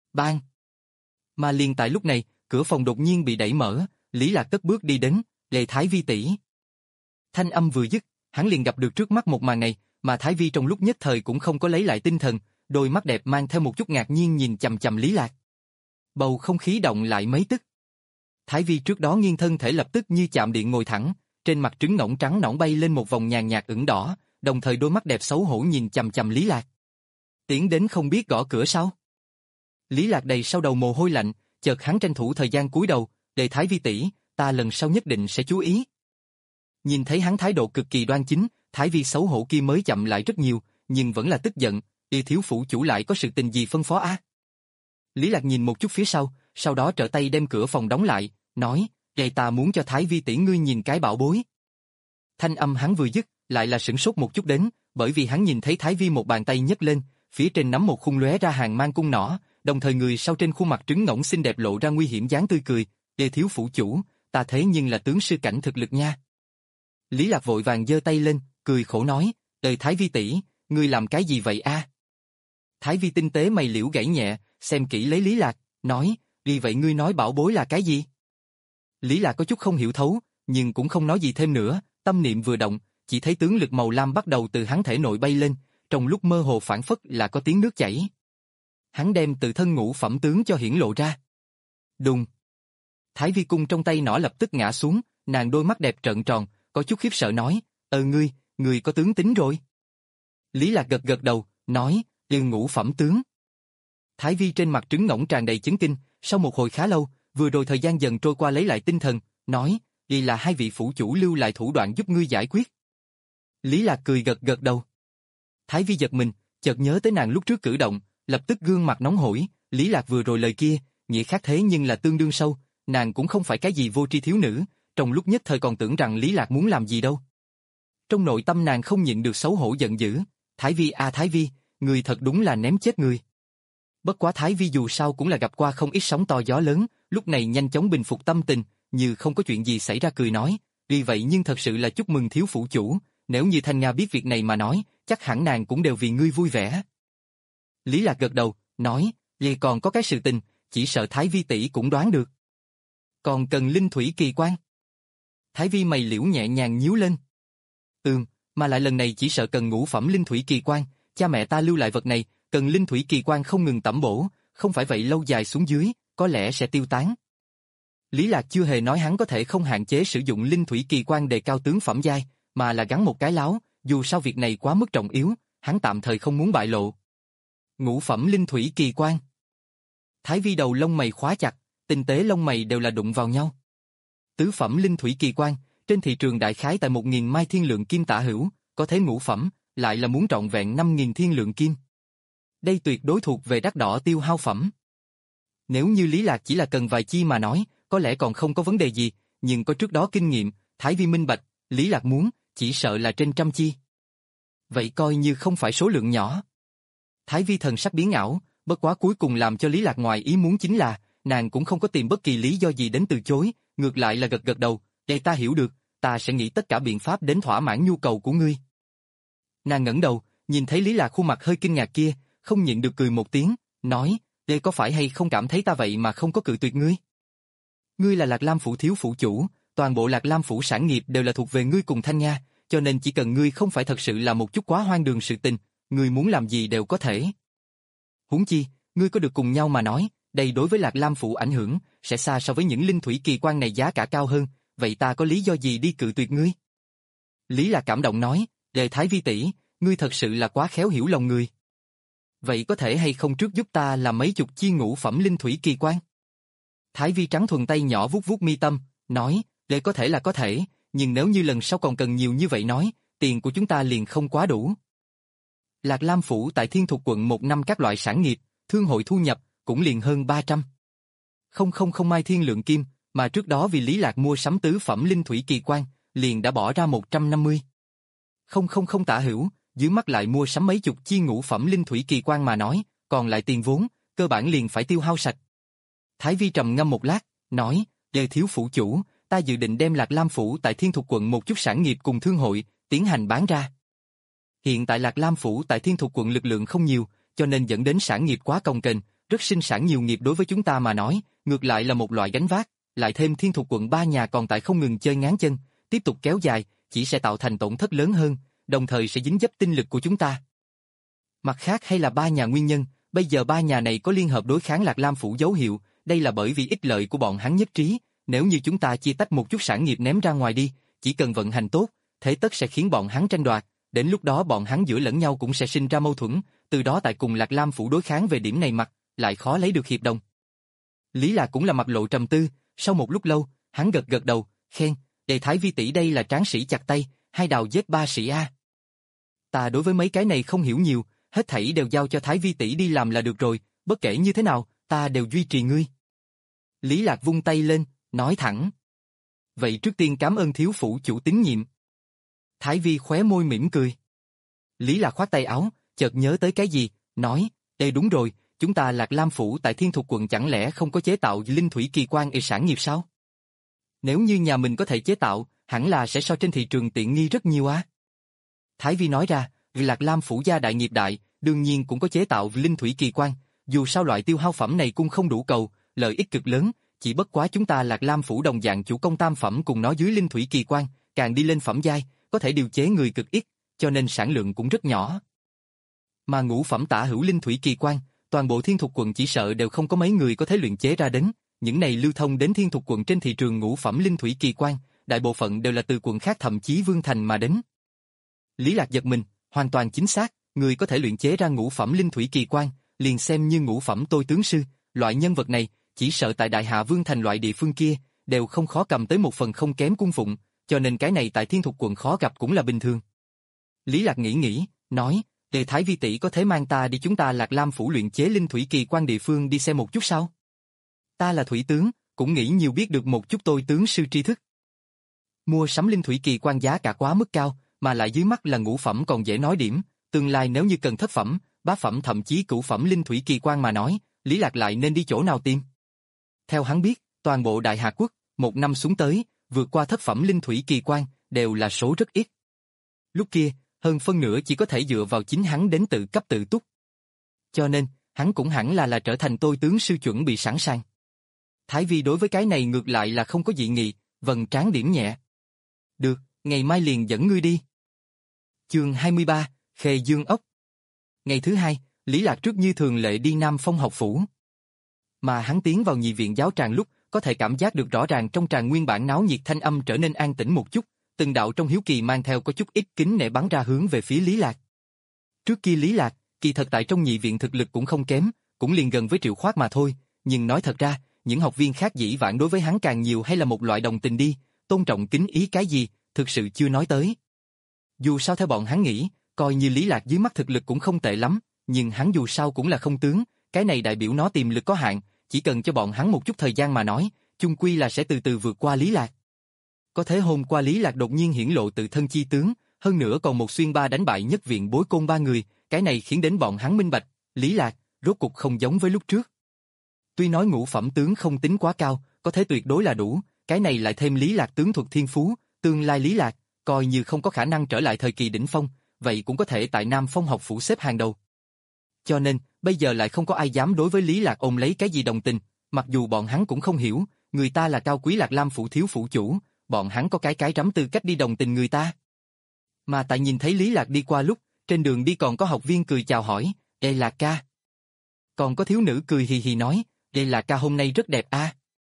Bang! Mà liền tại lúc này, cửa phòng đột nhiên bị đẩy mở, Lý Lạc cất bước đi đến, Lệ Thái Vi tỷ. Thanh âm vừa dứt, hắn liền gặp được trước mắt một màn này, mà Thái Vi trong lúc nhất thời cũng không có lấy lại tinh thần, đôi mắt đẹp mang theo một chút ngạc nhiên nhìn chằm chằm Lý Lạc. Bầu không khí động lại mấy tức. Thái Vi trước đó nghiêng thân thể lập tức như chạm điện ngồi thẳng, trên mặt trứng ngỗng trắng nõn bay lên một vòng nhàn nhạt ửng đỏ, đồng thời đôi mắt đẹp xấu hổ nhìn chằm chằm Lý Lạc. Tiến đến không biết gõ cửa sao? Lý Lạc đầy sau đầu mồ hôi lạnh, chợt hắn tranh thủ thời gian cúi đầu, "Đệ Thái Vi tỷ, ta lần sau nhất định sẽ chú ý." Nhìn thấy hắn thái độ cực kỳ đoan chính, Thái Vi xấu hổ kia mới chậm lại rất nhiều, nhưng vẫn là tức giận, "Đi thiếu phủ chủ lại có sự tình gì phân phó a?" Lý Lạc nhìn một chút phía sau, sau đó trở tay đem cửa phòng đóng lại, nói, "Đây ta muốn cho Thái Vi tỷ ngươi nhìn cái bảo bối." Thanh âm hắn vừa dứt, lại là sửng sốt một chút đến, bởi vì hắn nhìn thấy Thái Vi một bàn tay nhấc lên, phía trên nắm một khung lóe ra hàng mang cung nỏ, đồng thời người sau trên khuôn mặt trứng ngỗng xinh đẹp lộ ra nguy hiểm dáng tươi cười, "Đề thiếu phủ chủ, ta thế nhưng là tướng sư cảnh thực lực nha." Lý Lạc vội vàng giơ tay lên, cười khổ nói, "Đời Thái Vi tỷ, ngươi làm cái gì vậy a?" Thái Vi tinh tế mày liễu gãy nhẹ, xem kỹ lấy Lý Lạc, nói, "Vì vậy ngươi nói bảo bối là cái gì?" Lý Lạc có chút không hiểu thấu, nhưng cũng không nói gì thêm nữa, tâm niệm vừa động, chỉ thấy tướng lực màu lam bắt đầu từ hắn thể nội bay lên, trong lúc mơ hồ phảng phất là có tiếng nước chảy. Hắn đem tự thân ngũ phẩm tướng cho hiển lộ ra. Đùng. Thái Vi cung trong tay nỏ lập tức ngã xuống, nàng đôi mắt đẹp trợn tròn, có chút khiếp sợ nói, "Ờ ngươi, ngươi có tướng tính rồi." Lý Lạc gật gật đầu, nói, "Ừ ngũ phẩm tướng." Thái Vi trên mặt trứng ngỗng tràn đầy chấn kinh, sau một hồi khá lâu, vừa rồi thời gian dần trôi qua lấy lại tinh thần, nói, "Đây là hai vị phủ chủ lưu lại thủ đoạn giúp ngươi giải quyết." Lý Lạc cười gật gật đầu. Thái Vi giật mình, chợt nhớ tới nàng lúc trước cử động, lập tức gương mặt nóng hổi, Lý Lạc vừa rồi lời kia, nghĩa khác thế nhưng là tương đương sâu, nàng cũng không phải cái gì vô tri thiếu nữ, trong lúc nhất thời còn tưởng rằng Lý Lạc muốn làm gì đâu. Trong nội tâm nàng không nhịn được xấu hổ giận dữ, "Thái Vi a Thái Vi, người thật đúng là ném chết người." Bất quá Thái Vi dù sao cũng là gặp qua không ít sóng to gió lớn, lúc này nhanh chóng bình phục tâm tình, như không có chuyện gì xảy ra cười nói, "Vì vậy nhưng thật sự là chúc mừng thiếu phủ chủ, nếu như Thanh Nga biết việc này mà nói, chắc hẳn nàng cũng đều vì ngươi vui vẻ." Lý Lạc gật đầu, nói, "Vậy còn có cái sự tình, chỉ sợ Thái Vi tỷ cũng đoán được." "Còn cần linh thủy kỳ quan?" Thái Vi mày liễu nhẹ nhàng nhíu lên. "Ừm, mà lại lần này chỉ sợ cần ngũ phẩm linh thủy kỳ quan, cha mẹ ta lưu lại vật này, cần linh thủy kỳ quan không ngừng tẩm bổ, không phải vậy lâu dài xuống dưới, có lẽ sẽ tiêu tán." Lý Lạc chưa hề nói hắn có thể không hạn chế sử dụng linh thủy kỳ quan đề cao tướng phẩm giai, mà là gắn một cái láo, dù sao việc này quá mức trọng yếu, hắn tạm thời không muốn bại lộ. Ngũ phẩm linh thủy kỳ quan. Thái Vi đầu lông mày khóa chặt, tinh tế lông mày đều là đụng vào nhau. Tứ phẩm linh thủy kỳ quan, trên thị trường đại khái tại một nghìn mai thiên lượng kim tả hữu, có thế ngũ phẩm, lại là muốn trọn vẹn năm nghìn thiên lượng kim. Đây tuyệt đối thuộc về đắt đỏ tiêu hao phẩm. Nếu như Lý Lạc chỉ là cần vài chi mà nói, có lẽ còn không có vấn đề gì, nhưng có trước đó kinh nghiệm, Thái Vi minh bạch, Lý Lạc muốn, chỉ sợ là trên trăm chi. Vậy coi như không phải số lượng nhỏ. Thái Vi thần sắc biến ảo, bất quá cuối cùng làm cho Lý Lạc ngoài ý muốn chính là, nàng cũng không có tìm bất kỳ lý do gì đến từ chối, ngược lại là gật gật đầu, "Để ta hiểu được, ta sẽ nghĩ tất cả biện pháp đến thỏa mãn nhu cầu của ngươi." Nàng ngẩng đầu, nhìn thấy Lý Lạc khuôn mặt hơi kinh ngạc kia, không nhịn được cười một tiếng, nói, "Đây có phải hay không cảm thấy ta vậy mà không có cự tuyệt ngươi? Ngươi là Lạc Lam phủ thiếu phủ chủ, toàn bộ Lạc Lam phủ sản nghiệp đều là thuộc về ngươi cùng Thanh Nha, cho nên chỉ cần ngươi không phải thật sự là một chút quá hoang đường sự tình, ngươi muốn làm gì đều có thể. Huống chi, ngươi có được cùng nhau mà nói, đây đối với Lạc Lam phủ ảnh hưởng sẽ xa so với những linh thủy kỳ quan này giá cả cao hơn, vậy ta có lý do gì đi cự tuyệt ngươi?" Lý Lạc cảm động nói, "Đề Thái Vi tỷ, ngươi thật sự là quá khéo hiểu lòng người. Vậy có thể hay không trước giúp ta làm mấy chục chi ngũ phẩm linh thủy kỳ quan?" Thái Vi trắng thuần tay nhỏ vuốt vuốt mi tâm, nói, "Để có thể là có thể, nhưng nếu như lần sau còn cần nhiều như vậy nói, tiền của chúng ta liền không quá đủ." Lạc Lam phủ tại Thiên Thục quận một năm các loại sản nghiệp, thương hội thu nhập cũng liền hơn ba trăm. Không không không mai thiên lượng kim, mà trước đó vì Lý Lạc mua sắm tứ phẩm linh thủy kỳ quan, liền đã bỏ ra một trăm năm mươi. Không không không tả hữu, dưới mắt lại mua sắm mấy chục chi ngũ phẩm linh thủy kỳ quan mà nói, còn lại tiền vốn, cơ bản liền phải tiêu hao sạch. Thái Vi trầm ngâm một lát, nói, "Đề thiếu phủ chủ, ta dự định đem Lạc Lam phủ tại Thiên Thục quận một chút sản nghiệp cùng thương hội, tiến hành bán ra. Hiện tại Lạc Lam phủ tại Thiên Thục quận lực lượng không nhiều, cho nên dẫn đến sản nghiệp quá cồng kềnh, rất sinh sản nhiều nghiệp đối với chúng ta mà nói, ngược lại là một loại gánh vác, lại thêm Thiên Thục quận ba nhà còn tại không ngừng chơi ngáng chân, tiếp tục kéo dài, chỉ sẽ tạo thành tổn thất lớn hơn, đồng thời sẽ dính dấp tinh lực của chúng ta. Mặt khác hay là ba nhà nguyên nhân, bây giờ ba nhà này có liên hợp đối kháng Lạc Lam phủ dấu hiệu, đây là bởi vì ích lợi của bọn hắn nhất trí, nếu như chúng ta chia tách một chút sản nghiệp ném ra ngoài đi, chỉ cần vận hành tốt, thế tất sẽ khiến bọn hắn tranh đoạt, đến lúc đó bọn hắn giữa lẫn nhau cũng sẽ sinh ra mâu thuẫn, từ đó tại cùng Lạc Lam phủ đối kháng về điểm này mặt, lại khó lấy được hiệp đồng. Lý Lạc cũng là mặt lộ trầm tư, sau một lúc lâu, hắn gật gật đầu, khen, Đề Thái Vi tỷ đây là tráng sĩ chặt tay, hai đào giết ba sĩ a. Ta đối với mấy cái này không hiểu nhiều, hết thảy đều giao cho Thái Vi tỷ đi làm là được rồi, bất kể như thế nào, ta đều duy trì ngươi. Lý Lạc vung tay lên, nói thẳng. Vậy trước tiên cảm ơn thiếu phủ chủ tín nhiệm. Thái Vi khóe môi mỉm cười. Lý Lạc khoát tay áo, chợt nhớ tới cái gì, nói, ê đúng rồi, chúng ta Lạc Lam phủ tại Thiên Thục quận chẳng lẽ không có chế tạo linh thủy kỳ quan ê sản nghiệp sao? Nếu như nhà mình có thể chế tạo, hẳn là sẽ so trên thị trường tiện nghi rất nhiều á. Thái Vi nói ra, Lạc Lam phủ gia đại nghiệp đại, đương nhiên cũng có chế tạo linh thủy kỳ quan, dù sao loại tiêu hao phẩm này cũng không đủ cầu, lợi ích cực lớn, chỉ bất quá chúng ta Lạc Lam phủ đồng dạng chủ công tam phẩm cùng nó dưới linh thủy kỳ quan, càng đi lên phẩm giai, có thể điều chế người cực ít, cho nên sản lượng cũng rất nhỏ. Mà ngũ phẩm tả hữu linh thủy kỳ quan, toàn bộ Thiên Thục quận chỉ sợ đều không có mấy người có thể luyện chế ra đến, những này lưu thông đến Thiên Thục quận trên thị trường ngũ phẩm linh thủy kỳ quan, đại bộ phận đều là từ quận khác thậm chí Vương Thành mà đến. Lý Lạc giật mình, hoàn toàn chính xác, người có thể luyện chế ra ngũ phẩm linh thủy kỳ quan, liền xem như ngũ phẩm tôi tướng sư, loại nhân vật này, chỉ sợ tại Đại Hạ Vương Thành loại địa phương kia, đều không khó cầm tới một phần không kém cung phụng, cho nên cái này tại Thiên Thục quận khó gặp cũng là bình thường. Lý Lạc nghĩ nghĩ, nói, Đề Thái Vi tỷ có thể mang ta đi chúng ta Lạc Lam phủ luyện chế linh thủy kỳ quan địa phương đi xem một chút sao? Ta là thủy tướng, cũng nghĩ nhiều biết được một chút tôi tướng sư tri thức. Mua sắm linh thủy kỳ quan giá cả quá mức cao, mà lại dưới mắt là ngũ phẩm còn dễ nói điểm, tương lai nếu như cần thất phẩm, bát phẩm thậm chí cửu phẩm linh thủy kỳ quan mà nói, Lý Lạc lại nên đi chỗ nào tìm? Theo hắn biết, toàn bộ Đại Hạ quốc, một năm xuống tới, vượt qua thất phẩm linh thủy kỳ quan, đều là số rất ít. Lúc kia, hơn phân nửa chỉ có thể dựa vào chính hắn đến tự cấp tự túc. Cho nên, hắn cũng hẳn là là trở thành tôi tướng sư chuẩn bị sẵn sàng. Thái Vi đối với cái này ngược lại là không có dị nghị, vầng trán điểm nhẹ. Được, ngày mai liền dẫn ngươi đi. Chương hai mươi ba, Khê Dương ốc. Ngày thứ hai, Lý Lạc trước như thường lệ đi Nam Phong học phủ. Mà hắn tiến vào nhị viện giáo tràng lúc, có thể cảm giác được rõ ràng trong tràng nguyên bản náo nhiệt thanh âm trở nên an tĩnh một chút, từng đạo trong hiếu kỳ mang theo có chút ít kính nể bắn ra hướng về phía Lý Lạc. Trước kia Lý Lạc, kỳ thật tại trong nhị viện thực lực cũng không kém, cũng liền gần với Triệu Khoát mà thôi, nhưng nói thật ra, những học viên khác dĩ vãng đối với hắn càng nhiều hay là một loại đồng tình đi, tôn trọng kính ý cái gì, thực sự chưa nói tới. Dù sao theo bọn hắn nghĩ, coi như Lý Lạc dưới mắt thực lực cũng không tệ lắm, nhưng hắn dù sao cũng là không tướng, cái này đại biểu nó tiềm lực có hạn, chỉ cần cho bọn hắn một chút thời gian mà nói, chung quy là sẽ từ từ vượt qua Lý Lạc. Có thể hôm qua Lý Lạc đột nhiên hiển lộ tự thân chi tướng, hơn nữa còn một xuyên ba đánh bại nhất viện bối côn ba người, cái này khiến đến bọn hắn minh bạch, Lý Lạc, rốt cục không giống với lúc trước. Tuy nói ngũ phẩm tướng không tính quá cao, có thể tuyệt đối là đủ, cái này lại thêm Lý Lạc tướng thuật thiên phú, tương lai Lý Lạc, coi như không có khả năng trở lại thời kỳ đỉnh phong, vậy cũng có thể tại Nam Phong học phủ xếp hàng đầu. Cho nên, bây giờ lại không có ai dám đối với Lý Lạc ôm lấy cái gì đồng tình, mặc dù bọn hắn cũng không hiểu, người ta là cao quý Lạc Lam phủ thiếu phủ chủ, bọn hắn có cái cái rắm tư cách đi đồng tình người ta. Mà tại nhìn thấy Lý Lạc đi qua lúc, trên đường đi còn có học viên cười chào hỏi, "Ê Lạc ca." Còn có thiếu nữ cười hì hì nói, "Ê Lạc ca hôm nay rất đẹp a."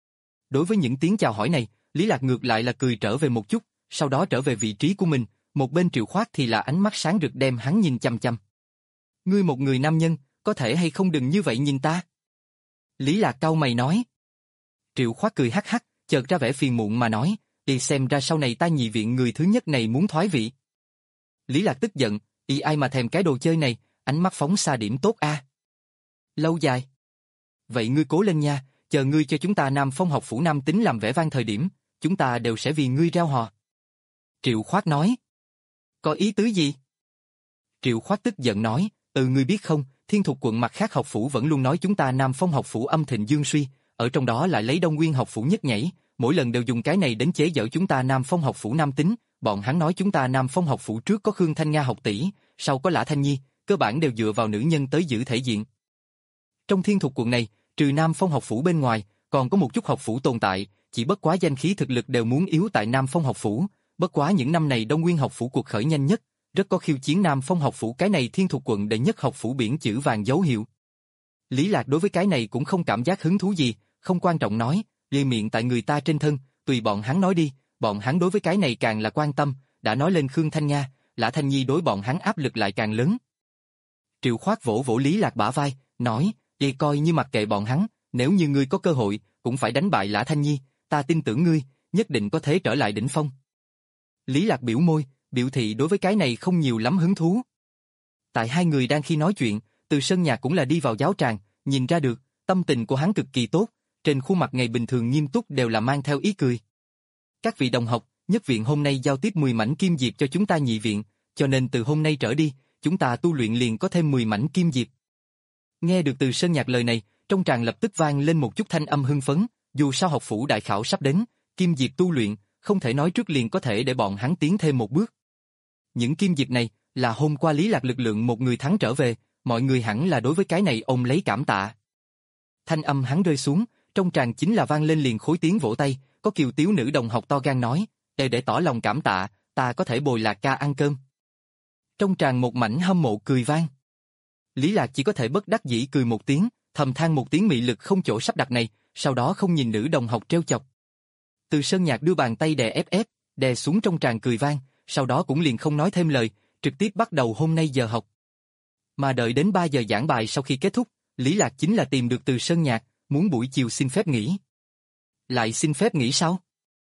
Đối với những tiếng chào hỏi này, Lý Lạc ngược lại là cười trở về một chút, sau đó trở về vị trí của mình, một bên Triệu Khoát thì là ánh mắt sáng rực đem hắn nhìn chăm chăm. "Ngươi một người nam nhân, có thể hay không đừng như vậy nhìn ta?" Lý Lạc cau mày nói. Triệu Khoát cười hắc hắc, chợt ra vẻ phiền muộn mà nói, "Đi xem ra sau này ta nhị viện người thứ nhất này muốn thoái vị." Lý Lạc tức giận, "Y ai mà thèm cái đồ chơi này, ánh mắt phóng xa điểm tốt a." Lâu dài. "Vậy ngươi cố lên nha, chờ ngươi cho chúng ta Nam Phong học phủ nam tính làm vẻ vang thời điểm, chúng ta đều sẽ vì ngươi reo hò." Triệu Khoát nói. "Có ý tứ gì?" Triệu Khoát tức giận nói, "Ừ ngươi biết không, Thiên Thục quận mặt khác học phủ vẫn luôn nói chúng ta Nam Phong học phủ âm thịnh dương suy, ở trong đó lại lấy Đông Nguyên học phủ nhất nhảy, mỗi lần đều dùng cái này đến chế giễu chúng ta Nam Phong học phủ nam tính, bọn hắn nói chúng ta Nam Phong học phủ trước có Khương Thanh Nga học tỷ, sau có Lã Thanh Nhi, cơ bản đều dựa vào nữ nhân tới giữ thể diện." Trong Thiên Thục quận này, trừ Nam Phong học phủ bên ngoài, còn có một chút học phủ tồn tại, chỉ bất quá danh khí thực lực đều muốn yếu tại Nam Phong học phủ, bất quá những năm này Đông Nguyên học phủ cuộc khởi nhanh nhất, rất có khiêu chiến Nam Phong học phủ, cái này Thiên Thục quận đệ nhất học phủ biển chữ vàng dấu hiệu. Lý Lạc đối với cái này cũng không cảm giác hứng thú gì, không quan trọng nói, lê miệng tại người ta trên thân, tùy bọn hắn nói đi, bọn hắn đối với cái này càng là quan tâm, đã nói lên Khương Thanh Nga, Lã Thanh Nhi đối bọn hắn áp lực lại càng lớn. Triệu Khoát vỗ vỗ Lý Lạc bả vai, nói, vậy coi như mặc kệ bọn hắn, nếu như ngươi có cơ hội, cũng phải đánh bại Lã Thanh Nhi, ta tin tưởng ngươi, nhất định có thể trở lại đỉnh phong. Lý Lạc biểu môi, biểu thị đối với cái này không nhiều lắm hứng thú. Tại hai người đang khi nói chuyện, Từ Sơn Nhạc cũng là đi vào giáo tràng, nhìn ra được, tâm tình của hắn cực kỳ tốt, trên khuôn mặt ngày bình thường nghiêm túc đều là mang theo ý cười. Các vị đồng học, nhất viện hôm nay giao tiếp mười mảnh kim diệp cho chúng ta nhị viện, cho nên từ hôm nay trở đi, chúng ta tu luyện liền có thêm mười mảnh kim diệp. Nghe được Từ Sơn Nhạc lời này, trong tràng lập tức vang lên một chút thanh âm hưng phấn, dù sao học phủ đại khảo sắp đến, kim diệp tu luyện, không thể nói trước liền có thể để bọn hắn tiến thêm một bước. Những kim diệp này, là hôm qua Lý Lạc lực lượng một người thắng trở về, mọi người hẳn là đối với cái này ôm lấy cảm tạ. Thanh âm hắn rơi xuống, trong tràng chính là vang lên liền khối tiếng vỗ tay, có kiều tiếu nữ đồng học to gan nói, để để tỏ lòng cảm tạ, ta có thể bồi Lạc ca ăn cơm. Trong tràng một mảnh hâm mộ cười vang. Lý Lạc chỉ có thể bất đắc dĩ cười một tiếng, thầm than một tiếng mị lực không chỗ sắp đặt này, sau đó không nhìn nữ đồng học trêu chọc. Từ Sơn Nhạc đưa bàn tay đè ép ép, đè xuống trong tràng cười vang, sau đó cũng liền không nói thêm lời, trực tiếp bắt đầu hôm nay giờ học. Mà đợi đến ba giờ giảng bài sau khi kết thúc, Lý Lạc chính là tìm được Từ Sơn Nhạc, muốn buổi chiều xin phép nghỉ. Lại xin phép nghỉ sao?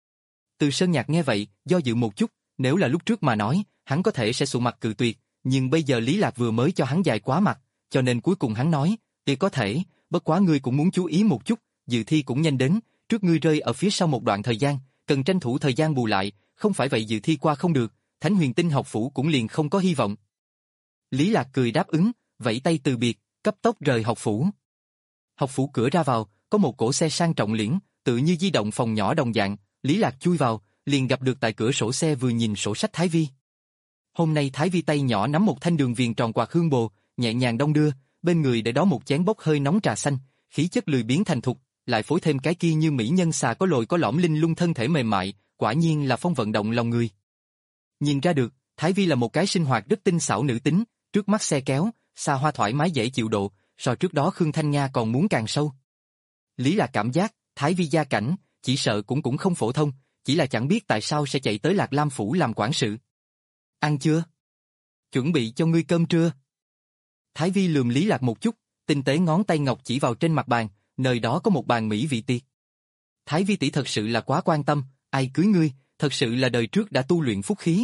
Từ Sơn Nhạc nghe vậy, do dự một chút, nếu là lúc trước mà nói, hắn có thể sẽ sụ mặt cự tuyệt, nhưng bây giờ Lý Lạc vừa mới cho hắn dài quá mặt, cho nên cuối cùng hắn nói, thì có thể, bất quá ngươi cũng muốn chú ý một chút, dự thi cũng nhanh đến, trước ngươi rơi ở phía sau một đoạn thời gian, cần tranh thủ thời gian bù lại, không phải vậy dự thi qua không được, Thánh Huyền Tinh học phủ cũng liền không có hy vọng. Lý Lạc cười đáp ứng, vẫy tay từ biệt, cấp tốc rời học phủ. Học phủ cửa ra vào, có một cỗ xe sang trọng liễn, tự như di động phòng nhỏ đồng dạng, Lý Lạc chui vào, liền gặp được tại cửa sổ xe vừa nhìn sổ sách Thái Vi. Hôm nay Thái Vi tay nhỏ nắm một thanh đường viền tròn quạt hương bồ, nhẹ nhàng đong đưa, bên người để đó một chén bốc hơi nóng trà xanh, khí chất lười biếng thành thục, lại phối thêm cái kia như mỹ nhân xà có lồi có lõm linh lung thân thể mềm mại, quả nhiên là phong vận động lòng người. Nhìn ra được, Thái Vi là một cái sinh hoạt rất tinh xảo nữ tính, trước mắt xe kéo, xa hoa thoải mái dễ chịu độ, so trước đó Khương Thanh Nga còn muốn càng sâu. Lý là cảm giác, Thái Vi gia cảnh, chỉ sợ cũng cũng không phổ thông, chỉ là chẳng biết tại sao sẽ chạy tới Lạc Lam phủ làm quản sự. Ăn chưa? Chuẩn bị cho ngươi cơm trưa. Thái Vi lườm Lý Lạc một chút, tinh tế ngón tay ngọc chỉ vào trên mặt bàn, nơi đó có một bàn mỹ vị tiệc. Thái Vi tỷ thật sự là quá quan tâm, ai cưới ngươi, thật sự là đời trước đã tu luyện phúc khí.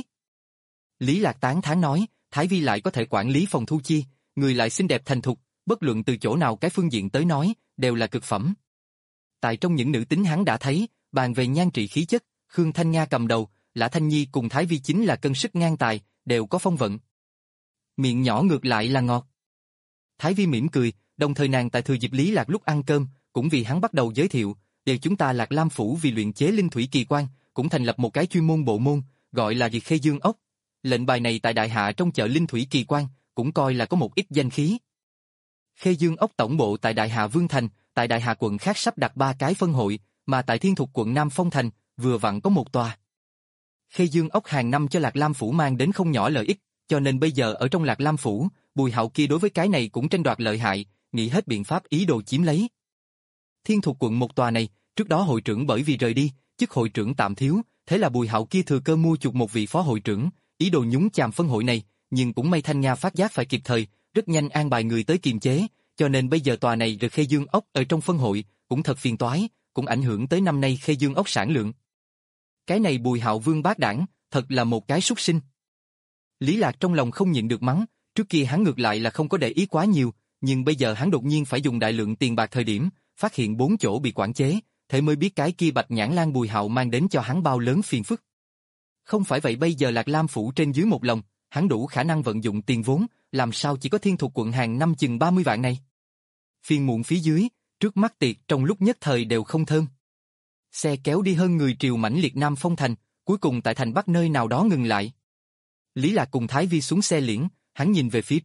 Lý Lạc tán thán nói, Thái Vi lại có thể quản lý phòng thu chi, người lại xinh đẹp thành thục, bất luận từ chỗ nào cái phương diện tới nói, đều là cực phẩm. Tại trong những nữ tính hắn đã thấy, bàn về nhan trị khí chất, Khương Thanh Nga cầm đầu, Lã Thanh Nhi cùng Thái Vi chính là cân sức ngang tài, đều có phong vận. Miệng nhỏ ngược lại là ngọt. Thái Vi mỉm cười, đồng thời nàng tại thừa dịp Lý Lạc lúc ăn cơm, cũng vì hắn bắt đầu giới thiệu, đều chúng ta Lạc Lam phủ vì luyện chế linh thủy kỳ quan, cũng thành lập một cái chuyên môn bộ môn, gọi là Diệt Khê Dương ốc. Lệnh bài này tại đại hạ trong chợ linh thủy kỳ quan, cũng coi là có một ít danh khí. Khê Dương ốc tổng bộ tại Đại Hà Vương Thành, tại Đại Hà quận khác sắp đặt ba cái phân hội, mà tại Thiên Thục quận Nam Phong Thành, vừa vặn có một tòa. Khê Dương ốc hàng năm cho Lạc Lam phủ mang đến không nhỏ lợi ích, cho nên bây giờ ở trong Lạc Lam phủ, Bùi Hạo kia đối với cái này cũng tranh đoạt lợi hại, nghĩ hết biện pháp ý đồ chiếm lấy. Thiên Thục quận một tòa này, trước đó hội trưởng bởi vì rời đi, chức hội trưởng tạm thiếu, thế là Bùi Hạo kia thừa cơ mua chuộc một vị phó hội trưởng, ý đồ nhúng chàm phân hội này, nhưng cũng may Thanh Nga phát giác phải kịp thời, rất nhanh an bài người tới kiềm chế, cho nên bây giờ tòa này được Khê Dương ốc ở trong phân hội, cũng thật phiền toái, cũng ảnh hưởng tới năm nay Khê Dương ốc sản lượng. Cái này Bùi Hạo Vương bác đảng, thật là một cái súc sinh. Lý Lạc trong lòng không nhịn được mắng, trước kia hắn ngược lại là không có để ý quá nhiều, nhưng bây giờ hắn đột nhiên phải dùng đại lượng tiền bạc thời điểm, phát hiện bốn chỗ bị quản chế, thế mới biết cái kia Bạch Nhãn Lang Bùi Hạo mang đến cho hắn bao lớn phiền phức. Không phải vậy bây giờ Lạc Lam phủ trên dưới một lòng, hắn đủ khả năng vận dụng tiền vốn, làm sao chỉ có Thiên Thục quận hàng năm chừng ba mươi vạn này. Phiền muộn phía dưới, trước mắt tiệc trong lúc nhất thời đều không thơm. Xe kéo đi hơn người triều mãnh liệt Nam Phong Thành, cuối cùng tại thành Bắc nơi nào đó ngừng lại. Lý Lạc cùng Thái Vi xuống xe liễn, hắn nhìn về phía trước,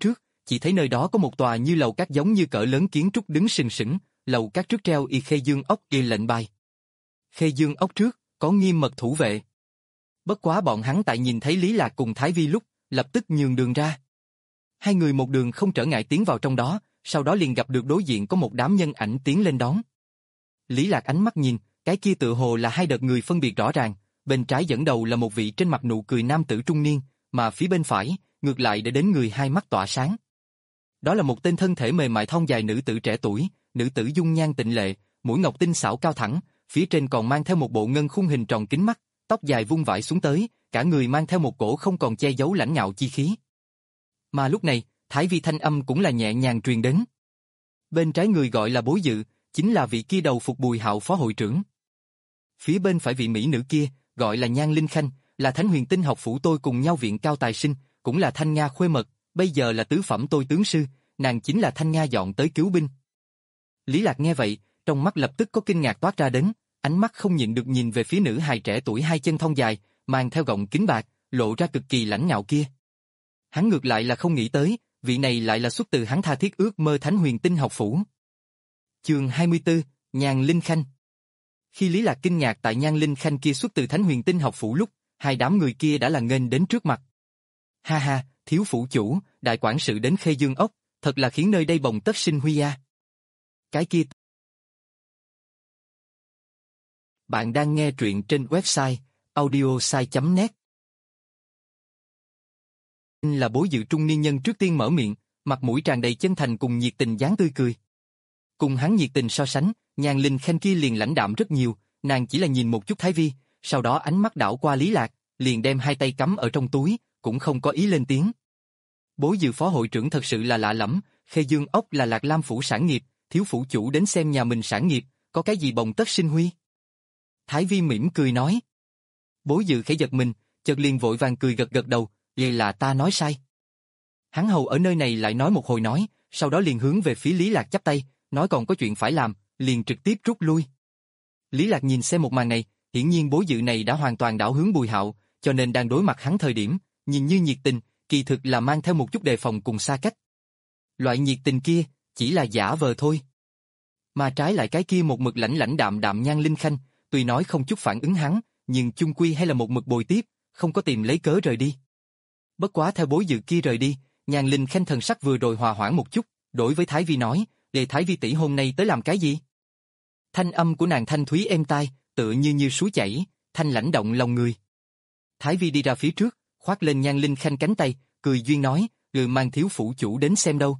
chỉ thấy nơi đó có một tòa như lầu các giống như cỡ lớn kiến trúc đứng sừng sững, lầu các trước treo y Khê Dương ốc y lệnh bài. Khê Dương ốc trước, có nghiêm mật thủ vệ. Bất quá bọn hắn tại nhìn thấy Lý Lạc cùng Thái Vi lúc, lập tức nhường đường ra. Hai người một đường không trở ngại tiến vào trong đó, sau đó liền gặp được đối diện có một đám nhân ảnh tiến lên đón. Lý Lạc ánh mắt nhìn, cái kia tự hồ là hai đợt người phân biệt rõ ràng, bên trái dẫn đầu là một vị trên mặt nụ cười nam tử trung niên, mà phía bên phải, ngược lại để đến người hai mắt tỏa sáng. Đó là một tên thân thể mềm mại thon dài nữ tử trẻ tuổi, nữ tử dung nhan tịnh lệ, mũi ngọc tinh xảo cao thẳng, phía trên còn mang theo một bộ ngân khung hình tròn kính mắt, tóc dài vung vãi xuống tới, cả người mang theo một cổ không còn che giấu lãnh ngạo chi khí. Mà lúc này, Thái Vi thanh âm cũng là nhẹ nhàng truyền đến. Bên trái người gọi là Bối Dự, chính là vị kia đầu phục Bùi Hạo phó hội trưởng. Phía bên phải vị mỹ nữ kia, gọi là Nhan Linh Khanh, là Thánh Huyền Tinh học phủ tôi cùng nhau viện cao tài sinh, cũng là Thanh Nga khuê mật, bây giờ là tứ phẩm tôi tướng sư, nàng chính là Thanh Nga dọn tới cứu binh. Lý Lạc nghe vậy, trong mắt lập tức có kinh ngạc toát ra đến, ánh mắt không nhịn được nhìn về phía nữ hài trẻ tuổi hai chân thon dài, mang theo gọng kính bạc, lộ ra cực kỳ lãnh ngạo kia. Hắn ngược lại là không nghĩ tới, vị này lại là xuất từ hắn tha thiết ước mơ Thánh Huyền Tinh học phủ. Chương hai mươi tư, Nhan Linh Khanh. Khi Lý Lạc kinh ngạc tại Nhan Linh Khanh kia xuất từ Thánh Huyền Tinh học phủ lúc, hai đám người kia đã là nghênh đến trước mặt. Ha ha, thiếu phủ chủ, đại quản sự đến Khê Dương ốc, thật là khiến nơi đây bồng tất sinh huy a. Cái kia. Bạn đang nghe truyện trên website audiosai chấm net. Là Bối Dự trung niên nhân trước tiên mở miệng, mặt mũi tràn đầy chân thành cùng nhiệt tình dáng tươi cười. Cùng hắn nhiệt tình so sánh, Nhan Linh Khanh kia liền lãnh đạm rất nhiều, nàng chỉ là nhìn một chút Thái Vi, sau đó ánh mắt đảo qua Lý Lạc, liền đem hai tay cắm ở trong túi, cũng không có ý lên tiếng. Bối Dự phó hội trưởng thật sự là lạ lẫm, Khê Dương ốc là Lạc Lam phủ sản nghiệp, thiếu phủ chủ đến xem nhà mình sản nghiệp, có cái gì bồng tất sinh huy. Thái Vi mỉm cười nói. Bối Dự khẽ giật mình, chợt liền vội vàng cười gật gật đầu, vậy là ta nói sai. Hắn hầu ở nơi này lại nói một hồi nói, sau đó liền hướng về phía Lý Lạc chắp tay, nói còn có chuyện phải làm, liền trực tiếp rút lui. Lý Lạc nhìn xem một màn này, hiển nhiên Bối Dự này đã hoàn toàn đảo hướng Bùi Hạo, cho nên đang đối mặt hắn thời điểm, nhìn như nhiệt tình, kỳ thực là mang theo một chút đề phòng cùng xa cách. Loại nhiệt tình kia, chỉ là giả vờ thôi. Mà trái lại cái kia một mực lãnh lãnh đạm đạm Nhan Linh Khanh, tuy nói không chút phản ứng hắn, nhưng chung quy hay là một mực bồi tiếp, không có tìm lấy cớ rời đi. Bất quá theo Bối Dự kia rời đi, Nhan Linh Khanh thần sắc vừa rồi hòa hoãn một chút, đối với Thái Vi nói, để Thái Vi tỷ hôm nay tới làm cái gì? Thanh âm của nàng thanh thúy êm tai, tựa như như suối chảy, thanh lãnh động lòng người. Thái Vi đi ra phía trước, khoác lên Nhan Linh Khanh cánh tay, cười duyên nói, người mang thiếu phủ chủ đến xem đâu.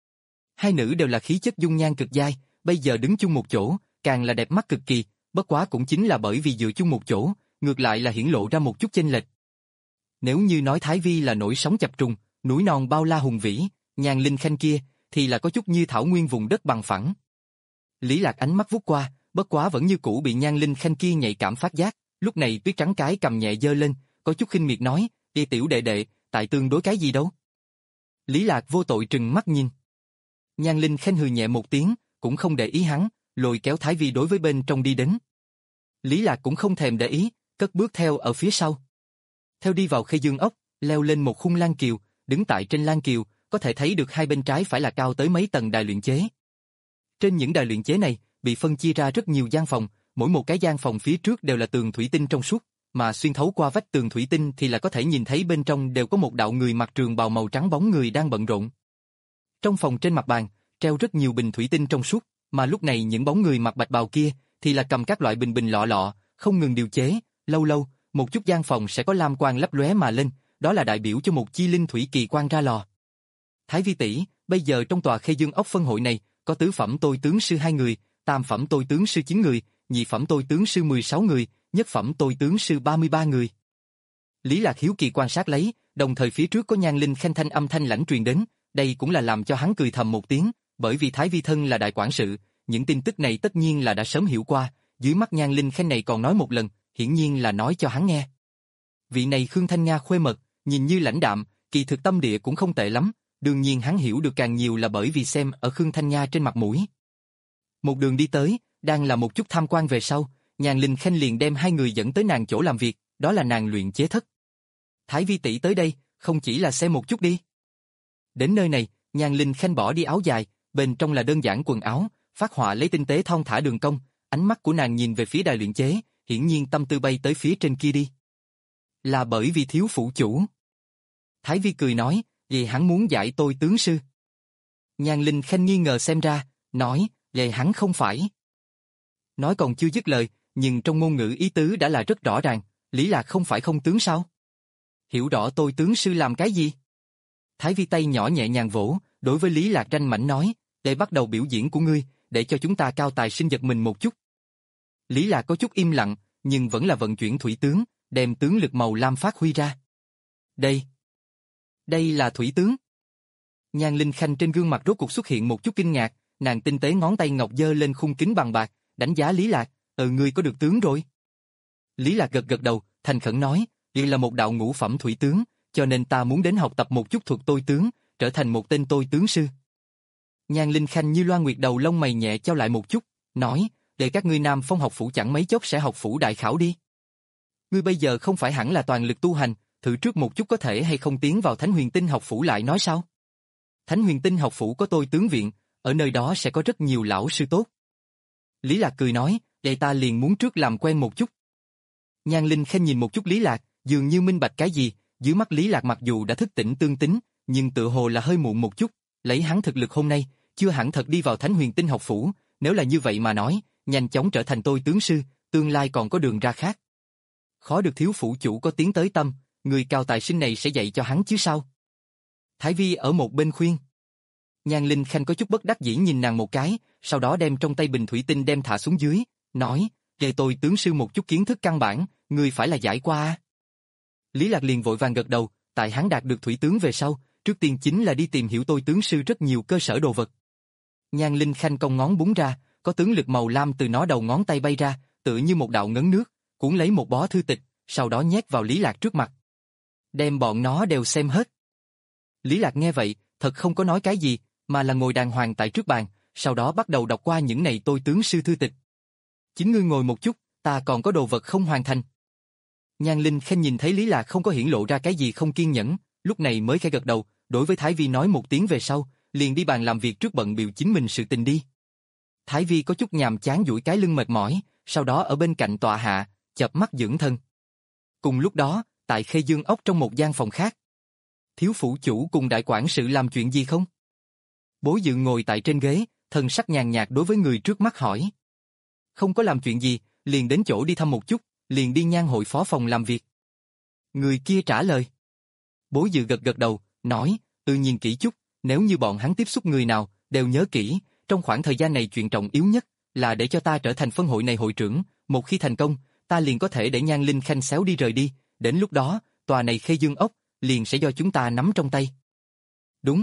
Hai nữ đều là khí chất dung nhan cực giai, bây giờ đứng chung một chỗ, càng là đẹp mắt cực kỳ, bất quá cũng chính là bởi vì dựa chung một chỗ, ngược lại là hiển lộ ra một chút chênh lệch. Nếu như nói Thái Vi là nổi sóng chập trùng, núi non bao la hùng vĩ, Nhan Linh Khanh kia thì là có chút như thảo nguyên vùng đất bằng phẳng. Lý Lạc ánh mắt vút qua, bất quá vẫn như cũ bị Nhan Linh Khanh kia nhạy cảm phát giác, lúc này tuyết trắng cái cầm nhẹ giơ lên, có chút khinh miệt nói, "Ê tiểu đệ đệ, tại tương đối cái gì đâu?" Lý Lạc vô tội trừng mắt nhìn. Nhan Linh Khanh hừ nhẹ một tiếng, cũng không để ý hắn, lôi kéo Thái Vi đối với bên trong đi đến. Lý Lạc cũng không thèm để ý, cất bước theo ở phía sau. Theo đi vào Khê Dương ốc, leo lên một khung lan kiều, đứng tại trên lan kiều, có thể thấy được hai bên trái phải là cao tới mấy tầng đài luyện chế. Trên những đài luyện chế này, bị phân chia ra rất nhiều gian phòng, mỗi một cái gian phòng phía trước đều là tường thủy tinh trong suốt, mà xuyên thấu qua vách tường thủy tinh thì là có thể nhìn thấy bên trong đều có một đạo người mặc trường bào màu trắng bóng người đang bận rộn. Trong phòng trên mặt bàn, treo rất nhiều bình thủy tinh trong suốt, mà lúc này những bóng người mặc bạch bào kia thì là cầm các loại bình bình lọ lọ, không ngừng điều chế, lâu lâu, một chút gian phòng sẽ có lam quang lấp lóe mà lên, đó là đại biểu cho một chi linh thủy kỳ quan ra lò. Thái Vi tỷ, bây giờ trong tòa Khê Dương ốc phân hội này, có tứ phẩm tôi tướng sư hai người, tam phẩm tôi tướng sư chín người, nhị phẩm tôi tướng sư mười sáu người, nhất phẩm tôi tướng sư ba mươi ba người. Lý Lạc hiếu kỳ quan sát lấy, đồng thời phía trước có Nhan Linh Khanh thanh âm thanh lãnh truyền đến, đây cũng là làm cho hắn cười thầm một tiếng, bởi vì Thái Vi thân là đại quản sự, những tin tức này tất nhiên là đã sớm hiểu qua, dưới mắt Nhan Linh Khanh này còn nói một lần, hiển nhiên là nói cho hắn nghe. Vị này Khương Thanh Nga khuê mật, nhìn như lãnh đạm, kỳ thực tâm địa cũng không tệ lắm, đương nhiên hắn hiểu được càng nhiều là bởi vì xem ở Khương Thanh Nga trên mặt mũi. Một đường đi tới, đang là một chút tham quan về sau, Nhan Linh Khanh liền đem hai người dẫn tới nàng chỗ làm việc, đó là nàng luyện chế thất. Thái Vi tỷ tới đây, không chỉ là xem một chút đi. Đến nơi này, Nhan Linh Khanh bỏ đi áo dài, bên trong là đơn giản quần áo, phác họa lấy tinh tế thon thả đường cong, ánh mắt của nàng nhìn về phía đài luyện chế, hiển nhiên tâm tư bay tới phía trên kia đi. Là bởi vì thiếu phụ chủ. Thái Vi cười nói, vậy hắn muốn giải tôi tướng sư. Nhan Linh Khanh nghi ngờ xem ra, nói, vậy hắn không phải. Nói còn chưa dứt lời, nhưng trong ngôn ngữ ý tứ đã là rất rõ ràng, Lý Lạc không phải không tướng sao? Hiểu rõ tôi tướng sư làm cái gì? Thái Vi tay nhỏ nhẹ nhàng vỗ, đối với Lý Lạc ranh mảnh nói, để bắt đầu biểu diễn của ngươi, để cho chúng ta cao tài sinh giật mình một chút. Lý Lạc có chút im lặng, nhưng vẫn là vận chuyển thủy tướng, đem tướng lực màu lam phát huy ra. Đây, đây là thủy tướng. Nhan Linh Khanh trên gương mặt rốt cuộc xuất hiện một chút kinh ngạc, nàng tinh tế ngón tay ngọc giơ lên khung kính bằng bạc, đánh giá Lý Lạc, ừ ngươi có được tướng rồi. Lý Lạc gật gật đầu, thành khẩn nói, đây là một đạo ngũ phẩm thủy tướng, cho nên ta muốn đến học tập một chút thuật tôi tướng, trở thành một tên tôi tướng sư. Nhan Linh Khanh như loan nguyệt đầu lông mày nhẹ trao lại một chút, nói, để các ngươi Nam Phong học phủ chẳng mấy chốc sẽ học phủ đại khảo đi. Ngươi bây giờ không phải hẳn là toàn lực tu hành, thử trước một chút có thể hay không tiến vào Thánh Huyền Tinh học phủ lại nói sao? Thánh Huyền Tinh học phủ có tôi tướng viện, ở nơi đó sẽ có rất nhiều lão sư tốt. Lý Lạc cười nói, vậy ta liền muốn trước làm quen một chút. Nhan Linh Khanh nhìn một chút Lý Lạc, dường như minh bạch cái gì, dưới mắt Lý Lạc mặc dù đã thức tỉnh tương tính, nhưng tự hồ là hơi muộn một chút, lấy hắn thực lực hôm nay, chưa hẳn thật đi vào Thánh Huyền Tinh học phủ, nếu là như vậy mà nói, nhanh chóng trở thành tôi tướng sư, tương lai còn có đường ra khác. Khó được thiếu phủ chủ có tiếng tới tâm, người cao tài sinh này sẽ dạy cho hắn chứ sao? Thái Vi ở một bên khuyên. Nhan Linh Khanh có chút bất đắc dĩ nhìn nàng một cái, sau đó đem trong tay bình thủy tinh đem thả xuống dưới, nói, dạy tôi tướng sư một chút kiến thức căn bản, người phải là giải qua. Lý Lạc liền vội vàng gật đầu, tại hắn đạt được thủy tướng về sau, trước tiên chính là đi tìm hiểu tôi tướng sư rất nhiều cơ sở đồ vật. Nhan Linh Khanh cong ngón búng ra, có tướng lực màu lam từ nó đầu ngón tay bay ra, tựa như một đạo ngấn nước, cuốn lấy một bó thư tịch, sau đó nhét vào Lý Lạc trước mặt. Đem bọn nó đều xem hết. Lý Lạc nghe vậy, thật không có nói cái gì, mà là ngồi đàng hoàng tại trước bàn, sau đó bắt đầu đọc qua những này tôi tướng sư thư tịch. Chính ngươi ngồi một chút, ta còn có đồ vật không hoàn thành. Nhan Linh Khanh nhìn thấy Lý Lạc không có hiển lộ ra cái gì không kiên nhẫn, lúc này mới khẽ gật đầu, đối với Thái Vi nói một tiếng về sau, liền đi bàn làm việc trước bận biểu chính mình sự tình đi. Thái Vi có chút nhàm chán duỗi cái lưng mệt mỏi, sau đó ở bên cạnh tọa hạ, chợp mắt dưỡng thân. Cùng lúc đó, tại Khê Dương Ốc trong một gian phòng khác, thiếu phủ chủ cùng đại quản sự làm chuyện gì không? Bố Dự ngồi tại trên ghế, thần sắc nhàn nhạt đối với người trước mắt hỏi. Không có làm chuyện gì, liền đến chỗ đi thăm một chút, liền đi Nhan hội phó phòng làm việc. Người kia trả lời. Bố Dự gật gật đầu, nói, tự nhiên kỹ chút, nếu như bọn hắn tiếp xúc người nào, đều nhớ kỹ, trong khoảng thời gian này chuyện trọng yếu nhất là để cho ta trở thành phân hội này hội trưởng, một khi thành công, ta liền có thể để Nhan Linh Khanh xéo đi rời đi, đến lúc đó, tòa này Khê Dương Ốc, liền sẽ do chúng ta nắm trong tay. Đúng.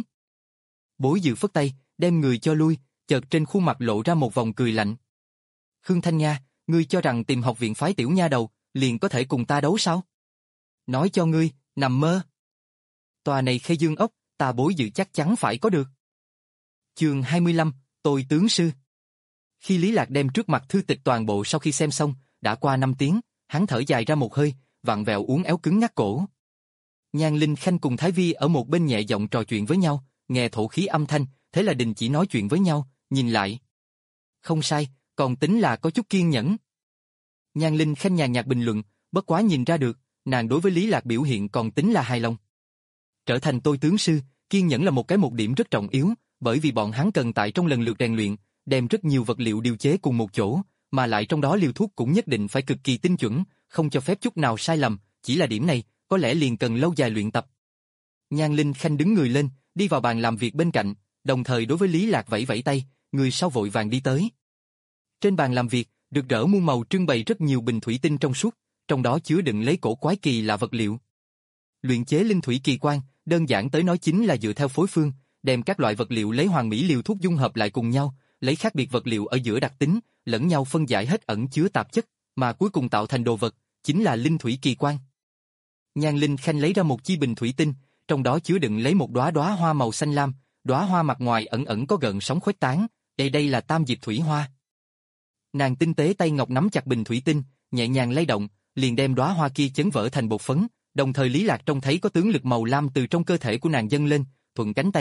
Bố Dự phất tay, đem người cho lui, chợt trên khuôn mặt lộ ra một vòng cười lạnh. Khương Thanh Nha, ngươi cho rằng tìm học viện phái tiểu nha đầu, liền có thể cùng ta đấu sao? Nói cho ngươi, nằm mơ. Tòa này Khê Dương Ốc, ta Bố Dự chắc chắn phải có được. Chương hai mươi lăm, tôi tướng sư. Khi Lý Lạc đem trước mặt thư tịch toàn bộ sau khi xem xong, đã qua năm tiếng, hắn thở dài ra một hơi, vặn vẹo uốn éo cứng ngắc cổ. Nhan Linh Khanh cùng Thái Vi ở một bên nhẹ giọng trò chuyện với nhau, nghe thổ khí âm thanh, thế là đình chỉ nói chuyện với nhau, nhìn lại. Không sai, còn tính là có chút kiên nhẫn. Nhan Linh Khanh nhàn nhạt bình luận, bất quá nhìn ra được, nàng đối với Lý Lạc biểu hiện còn tính là hài lòng. Trở thành tôi tướng sư, kiên nhẫn là một cái một điểm rất trọng yếu, bởi vì bọn hắn cần tại trong lần lượt rèn luyện, đem rất nhiều vật liệu điều chế cùng một chỗ, mà lại trong đó liều thuốc cũng nhất định phải cực kỳ tinh chuẩn, không cho phép chút nào sai lầm, chỉ là điểm này, có lẽ liền cần lâu dài luyện tập. Nhan Linh Khanh đứng người lên, đi vào bàn làm việc bên cạnh, đồng thời đối với Lý Lạc vẫy vẫy tay, người sau vội vàng đi tới. Trên bàn làm việc, rực rỡ muôn màu trưng bày rất nhiều bình thủy tinh trong suốt, trong đó chứa đựng lấy cổ quái kỳ lạ vật liệu. Luyện chế linh thủy kỳ quan, đơn giản tới nói chính là dựa theo phối phương, đem các loại vật liệu lấy hoàn mỹ liều thuốc dung hợp lại cùng nhau, lấy khác biệt vật liệu ở giữa đặc tính, lẫn nhau phân giải hết ẩn chứa tạp chất, mà cuối cùng tạo thành đồ vật, chính là linh thủy kỳ quan. Nhan Linh Khanh lấy ra một chi bình thủy tinh, trong đó chứa đựng lấy một đóa đóa hoa màu xanh lam, đóa hoa mặt ngoài ẩn ẩn có gợn sóng khuếch tán, đây đây là tam diệp thủy hoa. Nàng tinh tế tay ngọc nắm chặt bình thủy tinh, nhẹ nhàng lay động, liền đem đóa hoa kia chấn vỡ thành bột phấn, đồng thời Lý Lạc trông thấy có tướng lực màu lam từ trong cơ thể của nàng dâng lên, thuận cánh tay,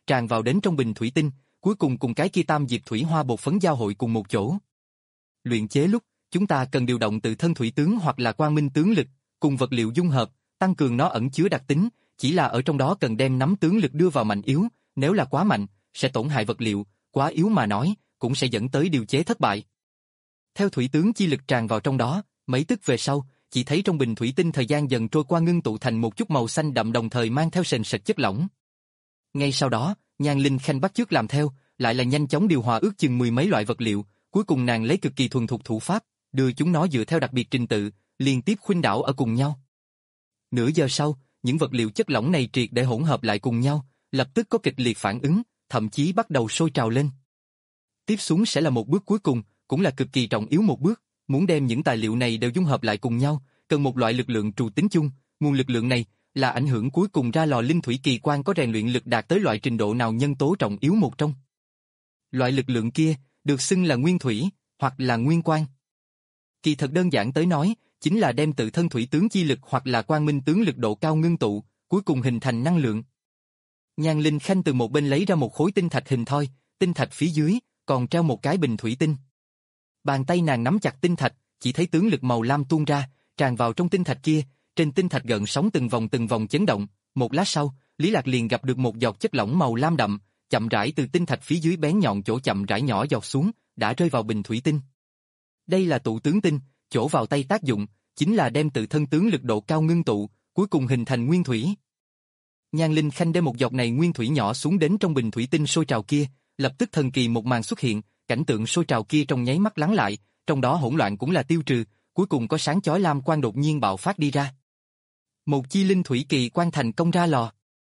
tràn vào đến trong bình thủy tinh, cuối cùng cùng cái kia tam diệp thủy hoa bột phấn giao hội cùng một chỗ. Luyện chế lúc, chúng ta cần điều động tự thân thủy tướng hoặc là quang minh tướng lực, cùng vật liệu dung hợp, tăng cường nó ẩn chứa đặc tính, chỉ là ở trong đó cần đem nắm tướng lực đưa vào mạnh yếu, nếu là quá mạnh, sẽ tổn hại vật liệu, quá yếu mà nói, cũng sẽ dẫn tới điều chế thất bại. Theo thủy tướng chi lực tràn vào trong đó, mấy tức về sau, chỉ thấy trong bình thủy tinh thời gian dần trôi qua ngưng tụ thành một chút màu xanh đậm đồng thời mang theo sền sệt chất lỏng. Ngay sau đó, Nhan Linh Khanh bắt chước làm theo, lại là nhanh chóng điều hòa ước chừng mười mấy loại vật liệu, cuối cùng nàng lấy cực kỳ thuần thục thủ pháp, đưa chúng nó dựa theo đặc biệt trình tự, liên tiếp khuynh đảo ở cùng nhau. Nửa giờ sau, những vật liệu chất lỏng này triệt để hỗn hợp lại cùng nhau, lập tức có kịch liệt phản ứng, thậm chí bắt đầu sôi trào lên. Tiếp xuống sẽ là một bước cuối cùng, cũng là cực kỳ trọng yếu một bước, muốn đem những tài liệu này đều dung hợp lại cùng nhau, cần một loại lực lượng trù tính chung, nguồn lực lượng này là ảnh hưởng cuối cùng ra lò linh thủy kỳ quan có rèn luyện lực đạt tới loại trình độ nào nhân tố trọng yếu một trong. Loại lực lượng kia được xưng là nguyên thủy, hoặc là nguyên quang. Kỳ thật đơn giản tới nói, chính là đem tự thân thủy tướng chi lực hoặc là quang minh tướng lực độ cao ngưng tụ, cuối cùng hình thành năng lượng. Nhan Linh Khanh từ một bên lấy ra một khối tinh thạch hình thoi, tinh thạch phía dưới còn treo một cái bình thủy tinh. Bàn tay nàng nắm chặt tinh thạch, chỉ thấy tướng lực màu lam tuôn ra, tràn vào trong tinh thạch kia, trên tinh thạch gợn sóng từng vòng từng vòng chấn động, một lát sau, Lý Lạc liền gặp được một giọt chất lỏng màu lam đậm, chậm rãi từ tinh thạch phía dưới bén nhọn chỗ chậm rãi nhỏ giọt xuống, đã rơi vào bình thủy tinh. Đây là tụ tướng tinh, chỗ vào tay tác dụng, chính là đem tự thân tướng lực độ cao ngưng tụ, cuối cùng hình thành nguyên thủy. Nhan Linh Khanh đem một giọt này nguyên thủy nhỏ xuống đến trong bình thủy tinh sôi trào kia, lập tức thần kỳ một màn xuất hiện, cảnh tượng sôi trào kia trong nháy mắt lắng lại, trong đó hỗn loạn cũng là tiêu trừ, cuối cùng có sáng chói lam quang đột nhiên bạo phát đi ra. Một chi linh thủy kỳ quan thành công ra lò.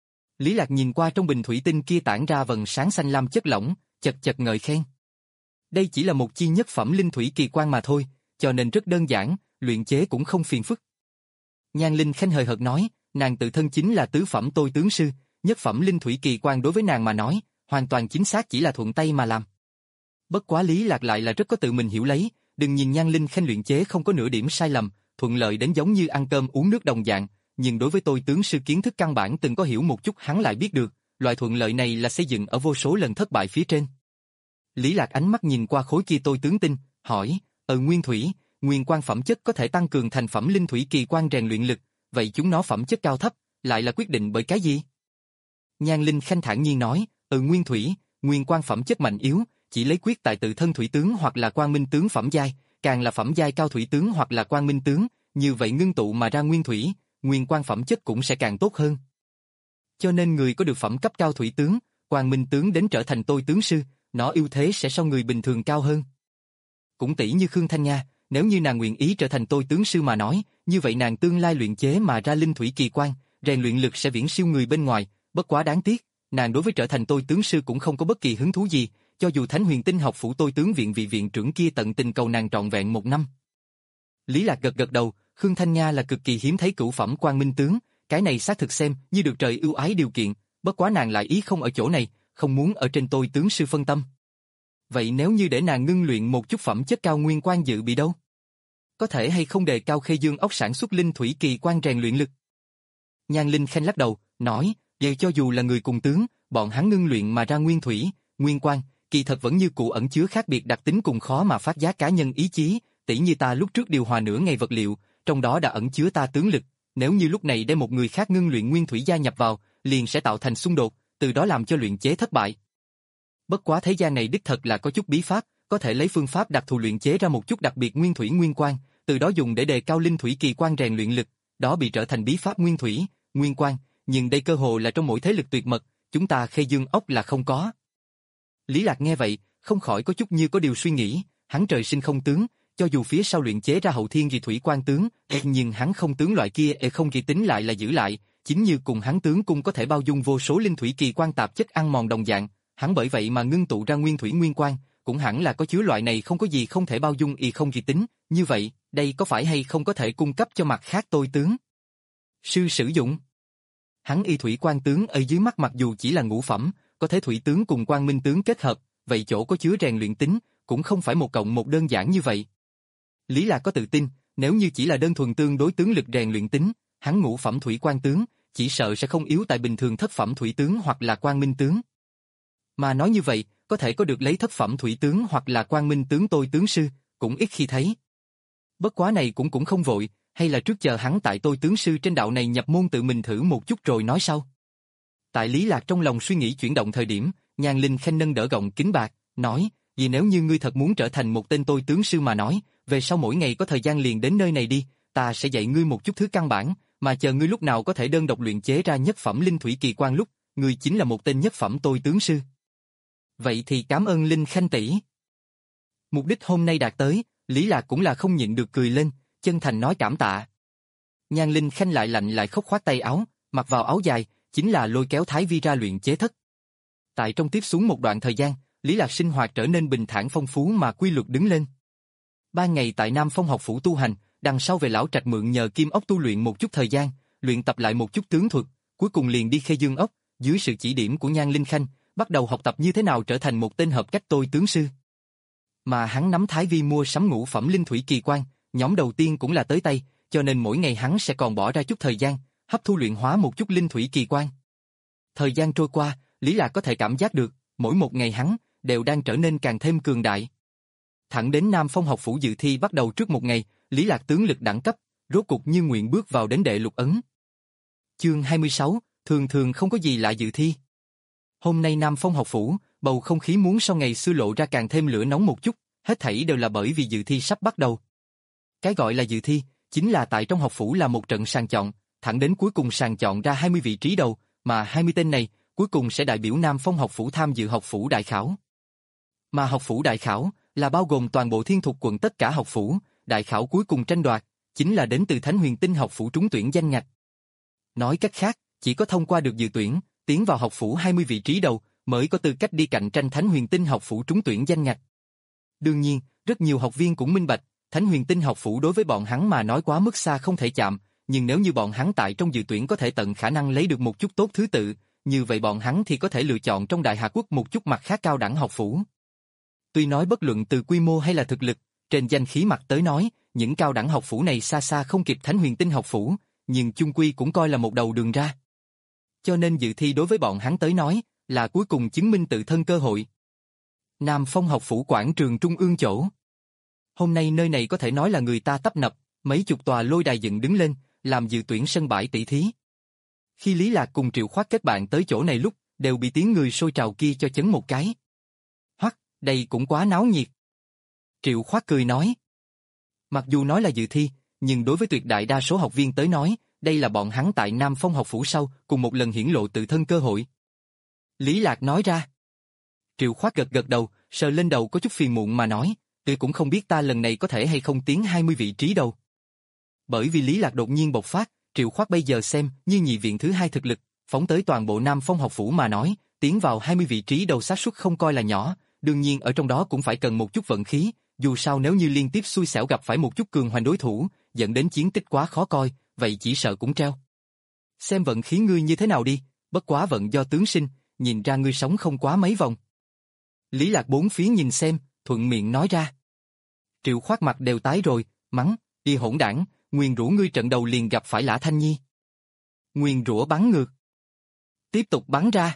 Lý Lạc nhìn qua trong bình thủy tinh kia tản ra vầng sáng xanh lam chất lỏng, chật chật ngợi khen. Đây chỉ là một chi nhất phẩm linh thủy kỳ quan mà thôi, cho nên rất đơn giản, luyện chế cũng không phiền phức. Nhan Linh Khanh hời hợt nói, nàng tự thân chính là tứ phẩm tôi tướng sư, nhất phẩm linh thủy kỳ quan đối với nàng mà nói, hoàn toàn chính xác chỉ là thuận tay mà làm. Bất quá Lý Lạc lại là rất có tự mình hiểu lấy, đừng nhìn Nhan Linh Khanh luyện chế không có nửa điểm sai lầm, thuận lợi đến giống như ăn cơm uống nước đồng dạng, nhưng đối với tôi tướng sư kiến thức căn bản từng có hiểu một chút hắn lại biết được, loại thuận lợi này là xây dựng ở vô số lần thất bại phía trên. Lý Lạc ánh mắt nhìn qua khối kia tôi tướng tinh, hỏi, ở nguyên thủy, nguyên quan phẩm chất có thể tăng cường thành phẩm linh thủy kỳ quan rèn luyện lực, vậy chúng nó phẩm chất cao thấp, lại là quyết định bởi cái gì? Nhan Linh Khanh thản nhiên nói, ở nguyên thủy, nguyên quan phẩm chất mạnh yếu, chỉ lấy quyết tại tự thân thủy tướng hoặc là quang minh tướng phẩm giai, càng là phẩm giai cao thủy tướng hoặc là quang minh tướng, như vậy ngưng tụ mà ra nguyên thủy, nguyên quan phẩm chất cũng sẽ càng tốt hơn. Cho nên người có được phẩm cấp cao thủy tướng, quang minh tướng đến trở thành tôi tướng sư, nó ưu thế sẽ so người bình thường cao hơn. Cũng tỷ như Khương Thanh Nga, nếu như nàng nguyện ý trở thành tôi tướng sư mà nói, như vậy nàng tương lai luyện chế mà ra linh thủy kỳ quan, rèn luyện lực sẽ viễn siêu người bên ngoài, bất quá đáng tiếc, nàng đối với trở thành tôi tướng sư cũng không có bất kỳ hứng thú gì, cho dù Thánh Huyền Tinh học phủ tôi tướng viện vị viện trưởng kia tận tình cầu nàng trọn vẹn một năm. Lý Lạc gật gật đầu, Khương Thanh Nga là cực kỳ hiếm thấy cửu phẩm quang minh tướng, cái này xác thực xem như được trời ưu ái điều kiện, bất quá nàng lại ý không ở chỗ này, không muốn ở trên tôi tướng sư phân tâm. Vậy nếu như để nàng ngưng luyện một chút phẩm chất cao nguyên quan dự bị đâu? Có thể hay không đề cao Khê Dương ốc sản xuất linh thủy kỳ quan rèn luyện lực? Nhan Linh Khanh lắc đầu, nói, vậy cho dù là người cùng tướng, bọn hắn ngưng luyện mà ra nguyên thủy, nguyên quan, kỳ thật vẫn như cũ ẩn chứa khác biệt đặc tính cùng khó mà phát giác cá nhân ý chí, tỉ như ta lúc trước điều hòa nửa ngày vật liệu, trong đó đã ẩn chứa ta tướng lực, nếu như lúc này đem một người khác ngưng luyện nguyên thủy gia nhập vào, liền sẽ tạo thành xung đột, từ đó làm cho luyện chế thất bại. Bất quá thế gian này đích thật là có chút bí pháp, có thể lấy phương pháp đặc thù luyện chế ra một chút đặc biệt nguyên thủy nguyên quan, từ đó dùng để đề cao linh thủy kỳ quan rèn luyện lực, đó bị trở thành bí pháp nguyên thủy, nguyên quan, nhưng đây cơ hồ là trong mỗi thế lực tuyệt mật, chúng ta Khê Dương ốc là không có. Lý Lạc nghe vậy, không khỏi có chút như có điều suy nghĩ, hắn trời sinh không tướng, cho dù phía sau luyện chế ra hậu thiên dị thủy quan tướng, nhưng hắn không tướng loại kia e không kỳ tính lại là giữ lại, chính như cùng hắn tướng cung có thể bao dung vô số linh thủy kỳ quan tạp chất ăn mòn đồng dạng, hắn bởi vậy mà ngưng tụ ra nguyên thủy nguyên quan, cũng hẳn là có chứa loại này không có gì không thể bao dung y không kỳ tính, như vậy, đây có phải hay không có thể cung cấp cho mặt khác tôi tướng sư sử dụng? Hắn y thủy quan tướng ở dưới mắt mặc dù chỉ là ngũ phẩm, có thể thủy tướng cùng quang minh tướng kết hợp, vậy chỗ có chứa rèn luyện tính, cũng không phải một cộng một đơn giản như vậy. Lý Lạc có tự tin, nếu như chỉ là đơn thuần tương đối tướng lực rèn luyện tính, hắn ngũ phẩm thủy quan tướng, chỉ sợ sẽ không yếu tại bình thường thất phẩm thủy tướng hoặc là quang minh tướng. Mà nói như vậy, có thể có được lấy thất phẩm thủy tướng hoặc là quang minh tướng tôi tướng sư, cũng ít khi thấy. Bất quá này cũng cũng không vội, hay là trước chờ hắn tại tôi tướng sư trên đạo này nhập môn tự mình thử một chút rồi nói sau. Tại Lý Lạc trong lòng suy nghĩ chuyển động thời điểm, Nhan Linh Khanh nâng đỡ gọng kính bạc, nói, vì nếu như ngươi thật muốn trở thành một tên tôi tướng sư mà nói, về sau mỗi ngày có thời gian liền đến nơi này đi, ta sẽ dạy ngươi một chút thứ căn bản, mà chờ ngươi lúc nào có thể đơn độc luyện chế ra nhất phẩm linh thủy kỳ quan lúc, ngươi chính là một tên nhất phẩm tôi tướng sư. Vậy thì cảm ơn Linh Khanh tỷ. Mục đích hôm nay đạt tới, Lý Lạc cũng là không nhịn được cười lên, chân thành nói cảm tạ. Nhan Linh Khanh lại lạnh lại khóc khoát tay áo, mặc vào áo dài, chính là lôi kéo Thái Vi ra luyện chế thất. Tại trong tiếp xuống một đoạn thời gian, Lý Lạc sinh hoạt trở nên bình thản phong phú mà quy luật đứng lên. Ba ngày tại Nam Phong học phủ tu hành, đằng sau về lão trạch mượn nhờ kim ốc tu luyện một chút thời gian, luyện tập lại một chút tướng thuật, cuối cùng liền đi Khê Dương ốc, dưới sự chỉ điểm của Nhan Linh Khanh, bắt đầu học tập như thế nào trở thành một tên hợp cách tôi tướng sư. Mà hắn nắm Thái Vi mua sắm ngũ phẩm linh thủy kỳ quan, nhóm đầu tiên cũng là tới tay, cho nên mỗi ngày hắn sẽ còn bỏ ra chút thời gian, hấp thu luyện hóa một chút linh thủy kỳ quan. Thời gian trôi qua, Lý Lạc có thể cảm giác được, mỗi một ngày hắn đều đang trở nên càng thêm cường đại. Thẳng đến Nam Phong học phủ dự thi bắt đầu trước một ngày, Lý Lạc tướng lực đẳng cấp, rốt cục như nguyện bước vào đến đệ lục ấn. Chương hai mươi sáu, thường thường không có gì lạ dự thi. Hôm nay Nam Phong học phủ, bầu không khí muốn sau ngày xưa lộ ra càng thêm lửa nóng một chút, hết thảy đều là bởi vì dự thi sắp bắt đầu. Cái gọi là dự thi, chính là tại trong học phủ là một trận sàng chọn, thẳng đến cuối cùng sàng chọn ra hai mươi vị trí đầu, mà hai mươi tên này, cuối cùng sẽ đại biểu Nam Phong học phủ tham dự học phủ đại khảo. Mà học phủ đại khảo, là bao gồm toàn bộ thiên thục quận tất cả học phủ, đại khảo cuối cùng tranh đoạt, chính là đến từ Thánh Huyền Tinh học phủ trúng tuyển danh ngạch. Nói cách khác, chỉ có thông qua được dự tuyển, tiến vào học phủ hai mươi vị trí đầu, mới có tư cách đi cạnh tranh Thánh Huyền Tinh học phủ trúng tuyển danh ngạch. Đương nhiên, rất nhiều học viên cũng minh bạch, Thánh Huyền Tinh học phủ đối với bọn hắn mà nói quá mức xa không thể chạm, nhưng nếu như bọn hắn tại trong dự tuyển có thể tận khả năng lấy được một chút tốt thứ tự, như vậy bọn hắn thì có thể lựa chọn trong Đại Hà Quốc một chút mặt khác cao đẳng học phủ. Tuy nói bất luận từ quy mô hay là thực lực, trên danh khí mặt tới nói, những cao đẳng học phủ này xa xa không kịp Thánh Huyền Tinh học phủ, nhưng chung quy cũng coi là một đầu đường ra. Cho nên dự thi đối với bọn hắn tới nói, là cuối cùng chứng minh tự thân cơ hội. Nam Phong học phủ quảng trường trung ương chỗ. Hôm nay nơi này có thể nói là người ta tấp nập, mấy chục tòa lôi đài dựng đứng lên, làm dự tuyển sân bãi tỷ thí. Khi Lý Lạc cùng Triệu Khoát kết bạn tới chỗ này lúc, đều bị tiếng người sôi trào kia cho chấn một cái. Hoắc, đây cũng quá náo nhiệt. Triệu Khoát cười nói. Mặc dù nói là dự thi, nhưng đối với tuyệt đại đa số học viên tới nói, đây là bọn hắn tại Nam Phong học phủ sau, cùng một lần hiển lộ tự thân cơ hội. Lý Lạc nói ra. Triệu Khoát gật gật đầu, sờ lên đầu có chút phiền muộn mà nói, tôi cũng không biết ta lần này có thể hay không tiến hai mươi vị trí đâu. Bởi vì Lý Lạc đột nhiên bộc phát, Triệu Khoát bây giờ xem như nhị viện thứ hai thực lực, phóng tới toàn bộ Nam Phong học phủ mà nói, tiến vào hai mươi vị trí đầu xác suất không coi là nhỏ, đương nhiên ở trong đó cũng phải cần một chút vận khí, dù sao nếu như liên tiếp xui xẻo gặp phải một chút cường hoành đối thủ, dẫn đến chiến tích quá khó coi, vậy chỉ sợ cũng treo. Xem vận khí ngươi như thế nào đi, bất quá vận do tướng sinh, nhìn ra ngươi sống không quá mấy vòng. Lý Lạc bốn phía nhìn xem, thuận miệng nói ra. Triệu Khoát mặt đều tái rồi, mắng, đi hỗn đảng, nguyền rủa ngươi trận đầu liền gặp phải Lã Thanh Nhi. Nguyền rủa bắn ngược. Tiếp tục bắn ra.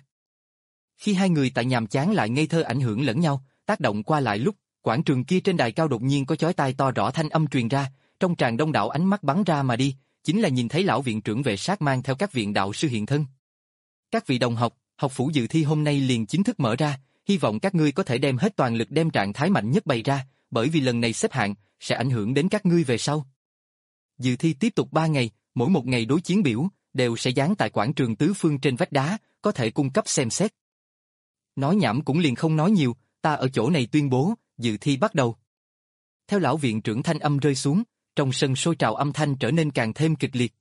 Khi hai người tại nhàm chán lại ngây thơ ảnh hưởng lẫn nhau, tác động qua lại lúc, quảng trường kia trên đài cao đột nhiên có chói tai to rõ thanh âm truyền ra, trong tràn đông đảo ánh mắt bắn ra mà đi, chính là nhìn thấy lão viện trưởng Vệ Sát mang theo các viện đạo sư hiện thân. Các vị đồng học, học phủ dự thi hôm nay liền chính thức mở ra, hy vọng các ngươi có thể đem hết toàn lực đem trạng thái mạnh nhất bày ra, bởi vì lần này xếp hạng sẽ ảnh hưởng đến các ngươi về sau. Dự thi tiếp tục ba ngày, mỗi một ngày đối chiến biểu đều sẽ dán tại quảng trường tứ phương trên vách đá, có thể cung cấp xem xét. Nói nhảm cũng liền không nói nhiều, ta ở chỗ này tuyên bố, dự thi bắt đầu. Theo lão viện trưởng thanh âm rơi xuống, trong sân sôi trào âm thanh trở nên càng thêm kịch liệt.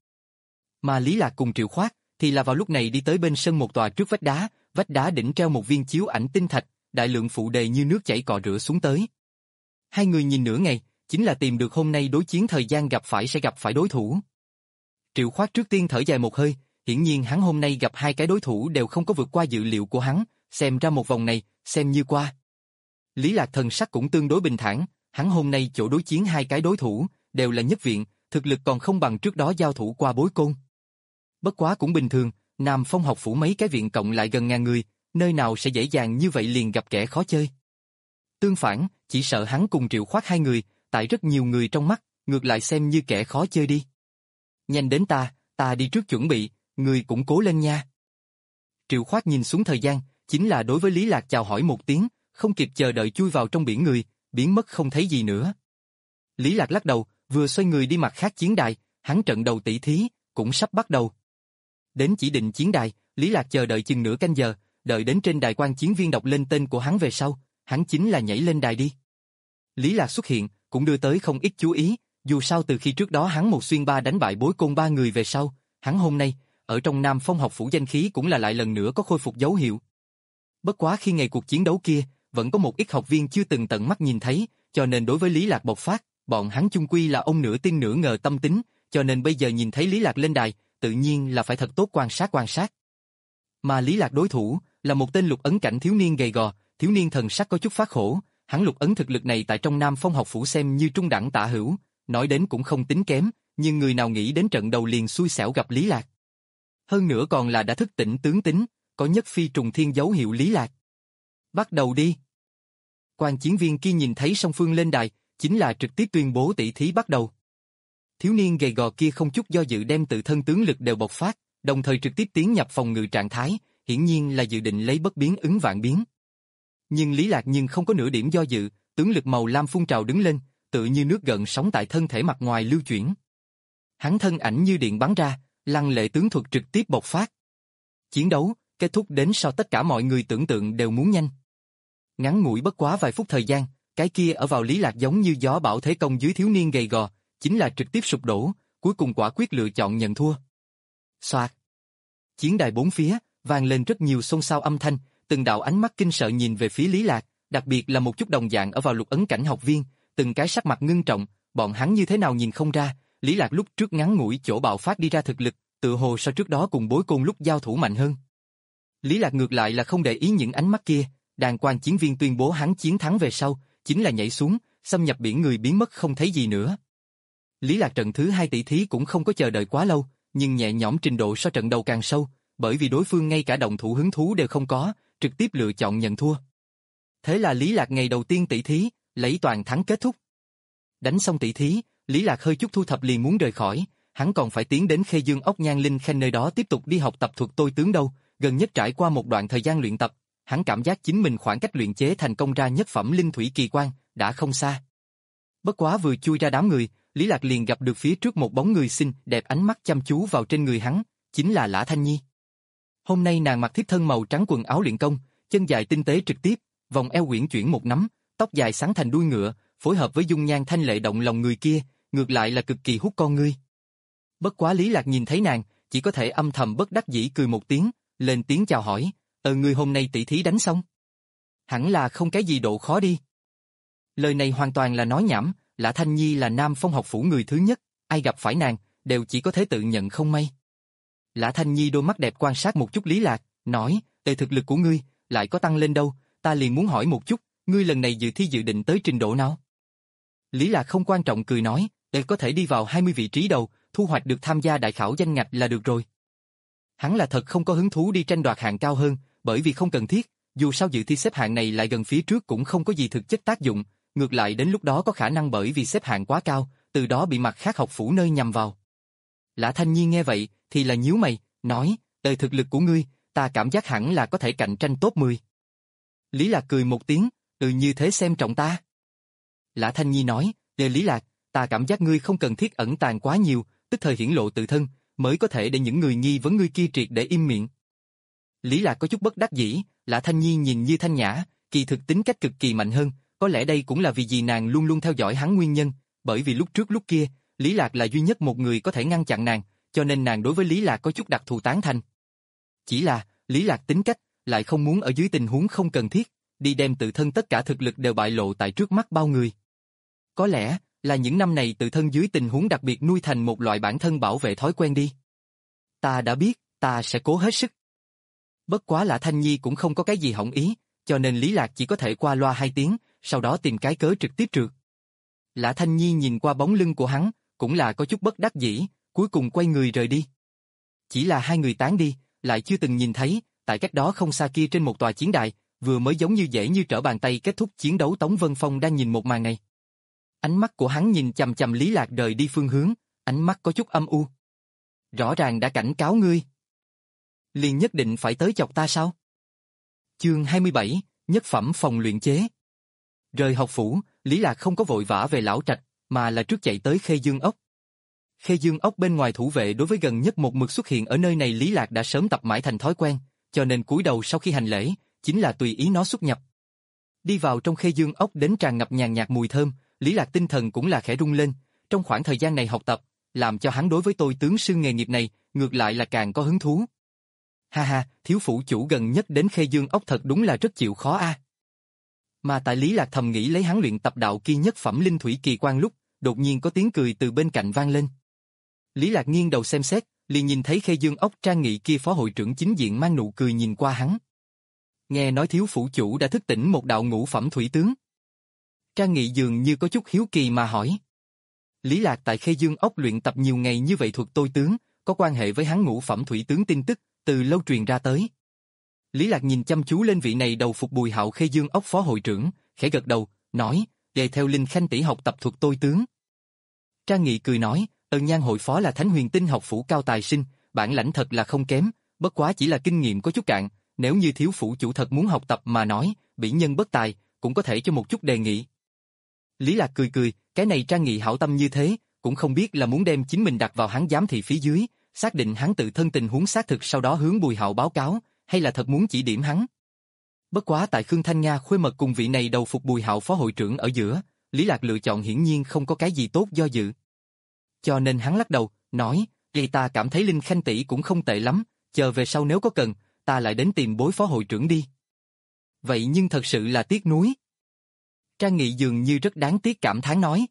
Mà Lý Lạc cùng Triệu Khoát thì là vào lúc này đi tới bên sân một tòa trước vách đá, vách đá đỉnh treo một viên chiếu ảnh tinh thạch, đại lượng phụ đề như nước chảy cọ rửa xuống tới. Hai người nhìn nửa ngày, chính là tìm được hôm nay đối chiến thời gian gặp phải sẽ gặp phải đối thủ. Triệu Khoát trước tiên thở dài một hơi, hiển nhiên hắn hôm nay gặp hai cái đối thủ đều không có vượt qua dự liệu của hắn, xem ra một vòng này, xem như qua. Lý Lạc thần sắc cũng tương đối bình thản, hắn hôm nay chỗ đối chiến hai cái đối thủ, đều là nhất viện, thực lực còn không bằng trước đó giao thủ qua bối côn. Bất quá cũng bình thường, Nam Phong học phủ mấy cái viện cộng lại gần ngàn người, nơi nào sẽ dễ dàng như vậy liền gặp kẻ khó chơi. Tương phản, chỉ sợ hắn cùng Triệu Khoát hai người, tại rất nhiều người trong mắt, ngược lại xem như kẻ khó chơi đi. Nhanh đến ta, ta đi trước chuẩn bị, người cũng cố lên nha. Triệu Khoát nhìn xuống thời gian, chính là đối với Lý Lạc chào hỏi một tiếng, không kịp chờ đợi chui vào trong biển người, biến mất không thấy gì nữa. Lý Lạc lắc đầu, vừa xoay người đi mặt khác chiến đài, hắn trận đầu tỷ thí, cũng sắp bắt đầu. Đến chỉ định chiến đài, Lý Lạc chờ đợi chừng nửa canh giờ, đợi đến trên đài quan chiến viên đọc lên tên của hắn về sau, hắn chính là nhảy lên đài đi. Lý Lạc xuất hiện, cũng đưa tới không ít chú ý, dù sao từ khi trước đó hắn một xuyên ba đánh bại Bối Côn ba người về sau, hắn hôm nay, ở trong Nam Phong học phủ danh khí cũng là lại lần nữa có khôi phục dấu hiệu. Bất quá khi ngày cuộc chiến đấu kia, vẫn có một ít học viên chưa từng tận mắt nhìn thấy, cho nên đối với Lý Lạc bộc phát, bọn hắn chung quy là ông nửa tin nửa ngờ tâm tính, cho nên bây giờ nhìn thấy Lý Lạc lên đài, tự nhiên là phải thật tốt quan sát quan sát. Mà Lý Lạc đối thủ, là một tên lục ấn cảnh thiếu niên gầy gò, thiếu niên thần sắc có chút phát khổ, hắn lục ấn thực lực này tại trong Nam Phong học phủ xem như trung đẳng tả hữu, nói đến cũng không tính kém, nhưng người nào nghĩ đến trận đầu liền xui xẻo gặp Lý Lạc. Hơn nữa còn là đã thức tỉnh tướng tính, có nhất phi trùng thiên dấu hiệu Lý Lạc. Bắt đầu đi. Quan chiến viên kia nhìn thấy song phương lên đài, chính là trực tiếp tuyên bố tỷ thí bắt đầu. Thiếu niên gầy gò kia không chút do dự đem tự thân tướng lực đều bộc phát, đồng thời trực tiếp tiến nhập phòng ngự trạng thái, hiển nhiên là dự định lấy bất biến ứng vạn biến. Nhưng Lý Lạc nhưng không có nửa điểm do dự, tướng lực màu lam phun trào đứng lên, tự như nước gợn sóng tại thân thể mặt ngoài lưu chuyển. Hắn thân ảnh như điện bắn ra, lăng lệ tướng thuật trực tiếp bộc phát. Chiến đấu kết thúc đến so tất cả mọi người tưởng tượng đều muốn nhanh. Ngắn ngủi bất quá vài phút thời gian, cái kia ở vào Lý Lạc giống như gió bão thế công dưới thiếu niên gầy gò, chính là trực tiếp sụp đổ, cuối cùng quả quyết lựa chọn nhận thua. Soạt. Chiến đài bốn phía, vang lên rất nhiều xôn xao âm thanh, từng đạo ánh mắt kinh sợ nhìn về phía Lý Lạc, đặc biệt là một chút đồng dạng ở vào lục ấn cảnh học viên, từng cái sắc mặt ngưng trọng, bọn hắn như thế nào nhìn không ra, Lý Lạc lúc trước ngắn ngủi chỗ bạo phát đi ra thực lực, tự hồ so trước đó cùng Bối Côn lúc giao thủ mạnh hơn. Lý Lạc ngược lại là không để ý những ánh mắt kia, đàn quan chiến viên tuyên bố hắn chiến thắng về sau, chính là nhảy xuống, xâm nhập biển người biến mất không thấy gì nữa. Lý Lạc trận thứ hai tỷ thí cũng không có chờ đợi quá lâu, nhưng nhẹ nhõm trình độ so trận đầu càng sâu, bởi vì đối phương ngay cả động thủ hứng thú đều không có, trực tiếp lựa chọn nhận thua. Thế là Lý Lạc ngày đầu tiên tỷ thí, lấy toàn thắng kết thúc. Đánh xong tỷ thí, Lý Lạc hơi chút thu thập liền muốn rời khỏi, hắn còn phải tiến đến Khê Dương Ốc Nhan Linh Khanh nơi đó tiếp tục đi học tập thuật tôi tướng đâu, gần nhất trải qua một đoạn thời gian luyện tập, hắn cảm giác chính mình khoảng cách luyện chế thành công ra nhất phẩm linh thủy kỳ quan đã không xa. Bất quá vừa chui ra đám người, Lý Lạc liền gặp được phía trước một bóng người xinh đẹp ánh mắt chăm chú vào trên người hắn, chính là Lã Thanh Nhi. Hôm nay nàng mặc thiếp thân màu trắng quần áo luyện công, chân dài tinh tế trực tiếp, vòng eo uyển chuyển một nắm, tóc dài xắn thành đuôi ngựa, phối hợp với dung nhan thanh lệ động lòng người kia, ngược lại là cực kỳ hút con ngươi. Bất quá Lý Lạc nhìn thấy nàng, chỉ có thể âm thầm bất đắc dĩ cười một tiếng, lên tiếng chào hỏi, "Ờ ngươi hôm nay tỷ thí đánh xong?" Hẳn là không cái gì độ khó đi. Lời này hoàn toàn là nói nhảm, Lã Thanh Nhi là Nam Phong học phủ người thứ nhất, ai gặp phải nàng, đều chỉ có thể tự nhận không may. Lã Thanh Nhi đôi mắt đẹp quan sát một chút Lý Lạc, nói, "Tề thực lực của ngươi, lại có tăng lên đâu, ta liền muốn hỏi một chút, ngươi lần này dự thi dự định tới trình độ nào?" Lý Lạc không quan trọng cười nói, "Tề có thể đi vào hai mươi vị trí đầu, thu hoạch được tham gia đại khảo danh ngạch là được rồi." Hắn là thật không có hứng thú đi tranh đoạt hạng cao hơn, bởi vì không cần thiết, dù sao dự thi xếp hạng này lại gần phía trước cũng không có gì thực chất tác dụng, ngược lại đến lúc đó có khả năng bởi vì xếp hạng quá cao, từ đó bị mặt khác học phủ nơi nhằm vào. Lã Thanh Nhi nghe vậy, thì là nhíu mày, nói, "Tề thực lực của ngươi, ta cảm giác hẳn là có thể cạnh tranh top mười. Lý Lạc cười một tiếng, "Ừ như thế xem trọng ta." Lã Thanh Nhi nói, "Tề Lý Lạc, ta cảm giác ngươi không cần thiết ẩn tàng quá nhiều, tức thời hiển lộ tự thân, mới có thể để những người nghi vấn ngươi kia triệt để im miệng." Lý Lạc có chút bất đắc dĩ, Lã Thanh Nhi nhìn như thanh nhã, kỳ thực tính cách cực kỳ mạnh hơn, có lẽ đây cũng là vì gì nàng luôn luôn theo dõi hắn nguyên nhân, bởi vì lúc trước lúc kia, Lý Lạc là duy nhất một người có thể ngăn chặn nàng, cho nên nàng đối với Lý Lạc có chút đặc thù tán thành. Chỉ là, Lý Lạc tính cách, lại không muốn ở dưới tình huống không cần thiết, đi đem tự thân tất cả thực lực đều bại lộ tại trước mắt bao người. Có lẽ, là những năm này tự thân dưới tình huống đặc biệt nuôi thành một loại bản thân bảo vệ thói quen đi. Ta đã biết, ta sẽ cố hết sức. Bất quá Lã Thanh Nhi cũng không có cái gì hỏng ý, cho nên Lý Lạc chỉ có thể qua loa hai tiếng, sau đó tìm cái cớ trực tiếp trượt. Lã Thanh Nhi nhìn qua bóng lưng của hắn, cũng là có chút bất đắc dĩ, cuối cùng quay người rời đi. Chỉ là hai người tán đi, lại chưa từng nhìn thấy, tại cách đó không xa kia trên một tòa chiến đài, vừa mới giống như dễ như trở bàn tay kết thúc chiến đấu. Tống Vân Phong đang nhìn một màn này. Ánh mắt của hắn nhìn chằm chằm Lý Lạc rời đi phương hướng, ánh mắt có chút âm u. Rõ ràng đã cảnh cáo ngươi, liền nhất định phải tới chọc ta sao? Chương hai mươi bảy, nhất phẩm phòng luyện chế. Rời học phủ, Lý Lạc không có vội vã về lão trạch, mà là trước chạy tới Khê Dương ốc. Khê Dương ốc bên ngoài thủ vệ đối với gần nhất một mực xuất hiện ở nơi này Lý Lạc đã sớm tập mãi thành thói quen, cho nên cúi đầu sau khi hành lễ, chính là tùy ý nó xuất nhập. Đi vào trong Khê Dương ốc đến tràn ngập nhàn nhạt mùi thơm, Lý Lạc tinh thần cũng là khẽ rung lên, trong khoảng thời gian này học tập, làm cho hắn đối với tôi tướng sư nghề nghiệp này, ngược lại là càng có hứng thú. Ha ha, thiếu phủ chủ gần nhất đến Khê Dương ốc thật đúng là rất chịu khó a. Mà tại Lý Lạc thầm nghĩ lấy hắn luyện tập đạo kia nhất phẩm linh thủy kỳ quan lúc, đột nhiên có tiếng cười từ bên cạnh vang lên. Lý Lạc nghiêng đầu xem xét, liền nhìn thấy Khê Dương ốc Trang Nghị kia phó hội trưởng chính diện mang nụ cười nhìn qua hắn. Nghe nói thiếu phủ chủ đã thức tỉnh một đạo ngũ phẩm thủy tướng. Trang Nghị dường như có chút hiếu kỳ mà hỏi. Lý Lạc tại Khê Dương ốc luyện tập nhiều ngày như vậy thuật tôi tướng, có quan hệ với hắn ngũ phẩm thủy tướng tin tức, từ lâu truyền ra tới. Lý Lạc nhìn chăm chú lên vị này đầu phục Bùi Hạo Khê Dương ốc phó hội trưởng, khẽ gật đầu, nói, đề theo Linh Khanh tỷ học tập thuật tôi tướng. Trang Nghị cười nói, Ân Nhan hội phó là Thánh Huyền Tinh học phủ cao tài sinh, bản lãnh thật là không kém, bất quá chỉ là kinh nghiệm có chút cạn, nếu như thiếu phủ chủ thật muốn học tập mà nói, bỉ nhân bất tài, cũng có thể cho một chút đề nghị. Lý Lạc cười cười, cái này Trang Nghị hảo tâm như thế, cũng không biết là muốn đem chính mình đặt vào hắn giám thị phía dưới, xác định hắn tự thân tình huống xác thực sau đó hướng Bùi Hạo báo cáo, hay là thật muốn chỉ điểm hắn. Bất quá tại Khương Thanh Nga khuê mật cùng vị này đầu phục Bùi Hạo phó hội trưởng ở giữa, Lý Lạc lựa chọn hiển nhiên không có cái gì tốt do dự. Cho nên hắn lắc đầu, nói, vì ta cảm thấy Linh Khanh tỷ cũng không tệ lắm, chờ về sau nếu có cần, ta lại đến tìm bối phó hội trưởng đi. Vậy nhưng thật sự là tiếc nuối. Trang Nghị dường như rất đáng tiếc cảm thán nói.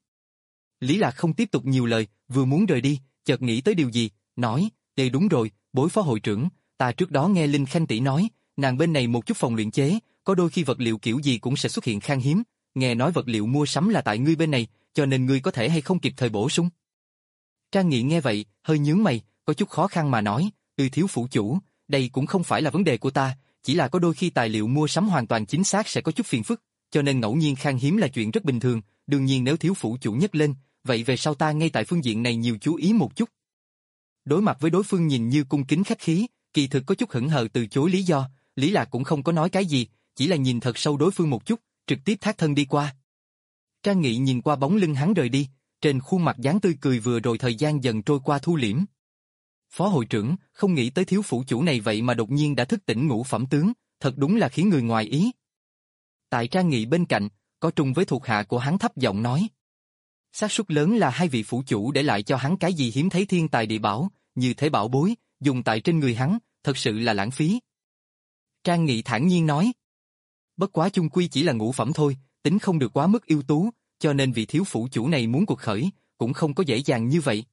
Lý Lạc không tiếp tục nhiều lời, vừa muốn rời đi, chợt nghĩ tới điều gì, nói, đây đúng rồi, bối phó hội trưởng, ta trước đó nghe Linh Khanh tỷ nói, nàng bên này một chút phòng luyện chế, có đôi khi vật liệu kiểu gì cũng sẽ xuất hiện khan hiếm, nghe nói vật liệu mua sắm là tại ngươi bên này, cho nên ngươi có thể hay không kịp thời bổ sung. Trang Nghị nghe vậy, hơi nhướng mày, có chút khó khăn mà nói, "Ừ thiếu phủ chủ, đây cũng không phải là vấn đề của ta, chỉ là có đôi khi tài liệu mua sắm hoàn toàn chính xác sẽ có chút phiền phức, cho nên ngẫu nhiên khan hiếm là chuyện rất bình thường, đương nhiên nếu thiếu phủ chủ nhắc lên, vậy về sau ta ngay tại phương diện này nhiều chú ý một chút." Đối mặt với đối phương nhìn như cung kính khách khí, kỳ thực có chút hững hờ từ chối lý do, Lý Lạc cũng không có nói cái gì, chỉ là nhìn thật sâu đối phương một chút, trực tiếp thác thân đi qua. Trang Nghị nhìn qua bóng lưng hắn rời đi, trên khuôn mặt dáng tươi cười vừa rồi thời gian dần trôi qua thu liễm. Phó hội trưởng, không nghĩ tới thiếu phủ chủ này vậy mà đột nhiên đã thức tỉnh ngũ phẩm tướng, thật đúng là khiến người ngoài ý. Tại Trang Nghị bên cạnh, có trùng với thuộc hạ của hắn thấp giọng nói. Xác suất lớn là hai vị phủ chủ để lại cho hắn cái gì hiếm thấy thiên tài địa bảo, như thế bảo bối, dùng tại trên người hắn, thật sự là lãng phí. Trang Nghị thản nhiên nói. Bất quá chung quy chỉ là ngũ phẩm thôi, tính không được quá mức ưu tú, cho nên vị thiếu phủ chủ này muốn cuộc khởi, cũng không có dễ dàng như vậy.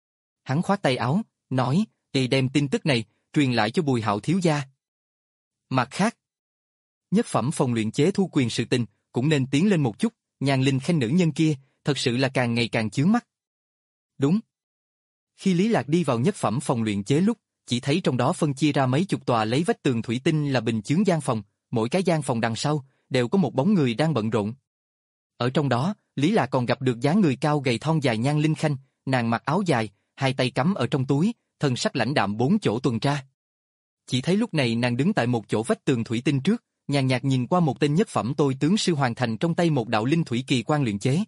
Hắn khoát tay áo, nói, thì đem tin tức này, truyền lại cho Bùi Hạo thiếu gia. Mặt khác, nhất phẩm phòng luyện chế thu quyền sự tình, cũng nên tiến lên một chút, Nhan Linh Khanh nữ nhân kia, thật sự là càng ngày càng chướng mắt. Đúng. Khi Lý Lạc đi vào nhất phẩm phòng luyện chế lúc, chỉ thấy trong đó phân chia ra mấy chục tòa lấy vách tường thủy tinh là bình chướng gian phòng, mỗi cái gian phòng đằng sau, đều có một bóng người đang bận rộn. Ở trong đó, Lý Lạc còn gặp được dáng người cao gầy thon dài Nhan Linh Khanh, nàng mặc áo dài, hai tay cắm ở trong túi, thân sắc lãnh đạm bốn chỗ tuần tra. Chỉ thấy lúc này nàng đứng tại một chỗ vách tường thủy tinh trước, nhàn nhạt nhìn qua một tên nhất phẩm tôi tướng sư hoàn thành trong tay một đạo linh thủy kỳ quan luyện chế.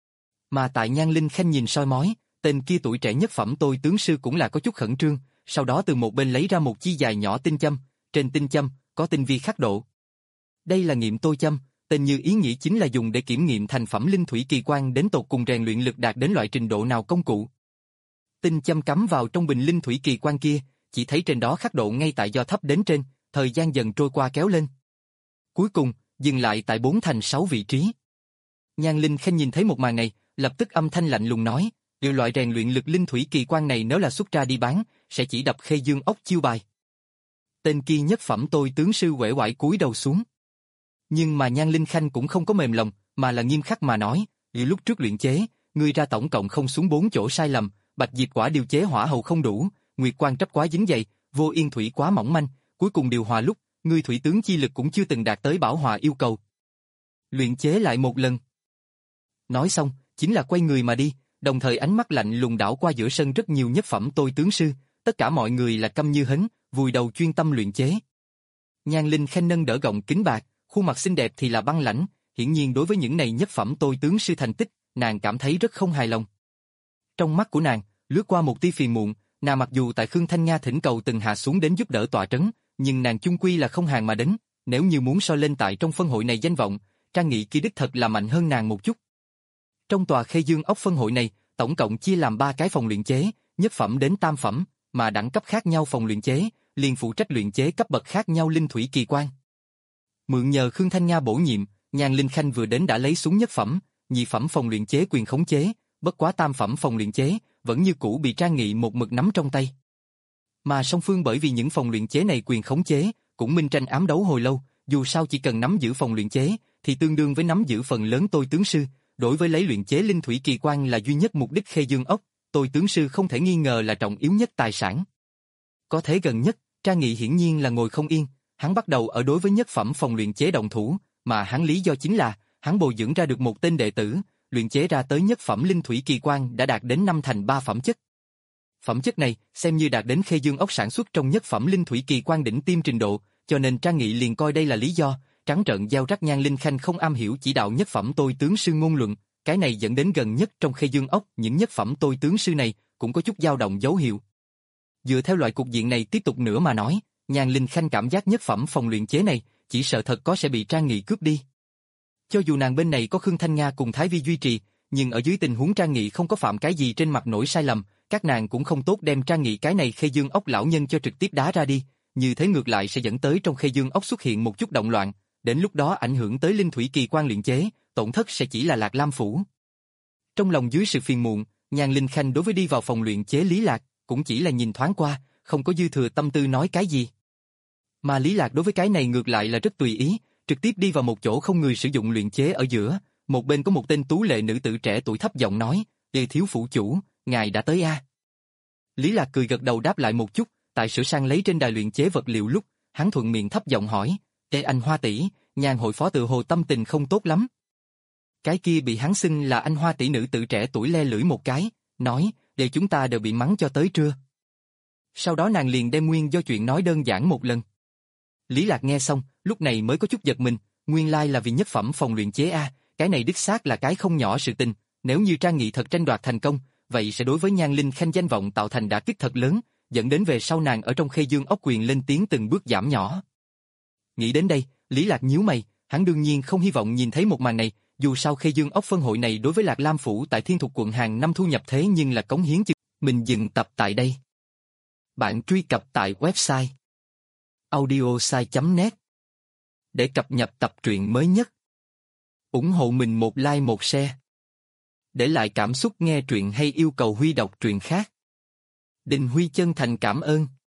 Mà tại Nhan Linh Khanh nhìn soi mói, tên kia tuổi trẻ nhất phẩm tôi tướng sư cũng là có chút khẩn trương, sau đó từ một bên lấy ra một chi dài nhỏ tinh châm, trên tinh châm có tinh vi khắc độ. Đây là nghiệm tôi châm, tên như ý nghĩa chính là dùng để kiểm nghiệm thành phẩm linh thủy kỳ quan đến tột cùng rèn luyện lực đạt đến loại trình độ nào công cụ. Tinh châm cắm vào trong bình linh thủy kỳ quan kia, chỉ thấy trên đó khắc độ ngay tại do thấp đến trên, thời gian dần trôi qua kéo lên. Cuối cùng, dừng lại tại bốn thành sáu vị trí. Nhan Linh Khanh nhìn thấy một màn này, lập tức âm thanh lạnh lùng nói, điều loại rèn luyện lực linh thủy kỳ quan này nếu là xuất ra đi bán, sẽ chỉ đập Khê Dương ốc chiêu bài. Tên kia nhất phẩm tôi tướng sư uể oải cúi đầu xuống. Nhưng mà Nhan Linh Khanh cũng không có mềm lòng, mà là nghiêm khắc mà nói, vì lúc trước luyện chế, ngươi ra tổng cộng không xuống bốn chỗ sai lầm, bạch diệp quả điều chế hỏa hầu không đủ, nguyệt quan trấp quá dính dày, vô yên thủy quá mỏng manh, cuối cùng điều hòa lúc, ngươi thủy tướng chi lực cũng chưa từng đạt tới bảo hòa yêu cầu. Luyện chế lại một lần. Nói xong, chính là quay người mà đi, đồng thời ánh mắt lạnh lùng đảo qua giữa sân rất nhiều nhất phẩm tôi tướng sư, tất cả mọi người là câm như hến, vùi đầu chuyên tâm luyện chế. Nhan Linh Khanh nâng đỡ gọng kính bạc, khuôn mặt xinh đẹp thì là băng lãnh, hiển nhiên đối với những này nhất phẩm tôi tướng sư thành tích, nàng cảm thấy rất không hài lòng. Trong mắt của nàng, lướt qua một tia phiền muộn, nàng mặc dù tại Khương Thanh Nga thỉnh cầu từng hạ xuống đến giúp đỡ tọa trấn, nhưng nàng chung quy là không hàng mà đến, nếu như muốn so lên tại trong phân hội này danh vọng, Trang Nghị kia đích thật là mạnh hơn nàng một chút. Trong tòa Khê Dương ốc phân hội này, tổng cộng chia làm ba cái phòng luyện chế, nhất phẩm đến tam phẩm, mà đẳng cấp khác nhau phòng luyện chế, liền phụ trách luyện chế cấp bậc khác nhau linh thủy kỳ quan. Mượn nhờ Khương Thanh Nga bổ nhiệm, Nhan Linh Khanh vừa đến đã lấy xuống nhất phẩm, nhị phẩm phòng luyện chế quyền khống chế, bất quá tam phẩm phòng luyện chế vẫn như cũ bị Trang Nghị một mực nắm trong tay. Mà song phương bởi vì những phòng luyện chế này quyền khống chế, cũng minh tranh ám đấu hồi lâu, dù sao chỉ cần nắm giữ phòng luyện chế, thì tương đương với nắm giữ phần lớn tôi tướng sư, đối với lấy luyện chế linh thủy kỳ quan là duy nhất mục đích Khê Dương ốc, tôi tướng sư không thể nghi ngờ là trọng yếu nhất tài sản. Có thế gần nhất, Trang Nghị hiển nhiên là ngồi không yên, hắn bắt đầu ở đối với nhất phẩm phòng luyện chế động thủ, mà hắn lý do chính là, hắn bồi dưỡng ra được một tên đệ tử, luyện chế ra tới nhất phẩm linh thủy kỳ quan đã đạt đến năm thành ba phẩm chất. Phẩm chất này, xem như đạt đến Khê Dương ốc sản xuất trong nhất phẩm linh thủy kỳ quan đỉnh tiêm trình độ, cho nên Trang Nghị liền coi đây là lý do, trắng trợn giao rắc Nhan Linh Khanh không am hiểu chỉ đạo nhất phẩm tôi tướng sư ngôn luận, cái này dẫn đến gần nhất trong Khê Dương ốc, những nhất phẩm tôi tướng sư này cũng có chút dao động dấu hiệu. Dựa theo loại cục diện này tiếp tục nữa mà nói, Nhan Linh Khanh cảm giác nhất phẩm phòng luyện chế này, chỉ sợ thật có sẽ bị Trang Nghị cướp đi. Cho dù nàng bên này có Khương Thanh Nga cùng Thái Vi duy trì, nhưng ở dưới tình huống Trang Nghị không có phạm cái gì trên mặt nổi sai lầm, các nàng cũng không tốt đem Trang Nghị cái này Khê Dương ốc lão nhân cho trực tiếp đá ra đi, như thế ngược lại sẽ dẫn tới trong Khê Dương ốc xuất hiện một chút động loạn, đến lúc đó ảnh hưởng tới linh thủy kỳ quan luyện chế, tổn thất sẽ chỉ là Lạc Lam phủ. Trong lòng dưới sự phiền muộn, Nhan Linh Khanh đối với đi vào phòng luyện chế Lý Lạc, cũng chỉ là nhìn thoáng qua, không có dư thừa tâm tư nói cái gì. Mà Lý Lạc đối với cái này ngược lại là rất tùy ý, trực tiếp đi vào một chỗ không người sử dụng luyện chế ở giữa, một bên có một tên tú lệ nữ tử trẻ tuổi thấp giọng nói, "Ê thiếu phủ chủ, ngài đã tới a?" Lý Lạc cười gật đầu đáp lại một chút, tại sửa sang lấy trên đài luyện chế vật liệu lúc, hắn thuận miệng thấp giọng hỏi, "Ê anh Hoa tỷ, Nhan hội phó tự hồ tâm tình không tốt lắm." Cái kia bị hắn xưng là anh Hoa tỷ nữ tử trẻ tuổi le lưỡi một cái, nói, "Để chúng ta đều bị mắng cho tới trưa." Sau đó nàng liền đem nguyên do chuyện nói đơn giản một lần. Lý Lạc nghe xong, lúc này mới có chút giật mình, nguyên lai là vì nhất phẩm phòng luyện chế a, cái này đích xác là cái không nhỏ sự tình, nếu như Trang Nghị thật tranh đoạt thành công, vậy sẽ đối với Nhan Linh Khanh danh vọng tạo thành đả kích thật lớn, dẫn đến về sau nàng ở trong Khê Dương ốc quyền lên tiếng từng bước giảm nhỏ. Nghĩ đến đây, Lý Lạc nhíu mày, hắn đương nhiên không hy vọng nhìn thấy một màn này, dù sao Khê Dương ốc phân hội này đối với Lạc Lam phủ tại Thiên Thục quận hàng năm thu nhập thế nhưng là cống hiến chứ. Mình dừng tập tại đây. Bạn truy cập tại website audiosai chấm net để cập nhật tập truyện mới nhất. Ủng hộ mình một like một share. Để lại cảm xúc nghe truyện hay yêu cầu Huy đọc truyện khác. Đình Huy chân thành cảm ơn.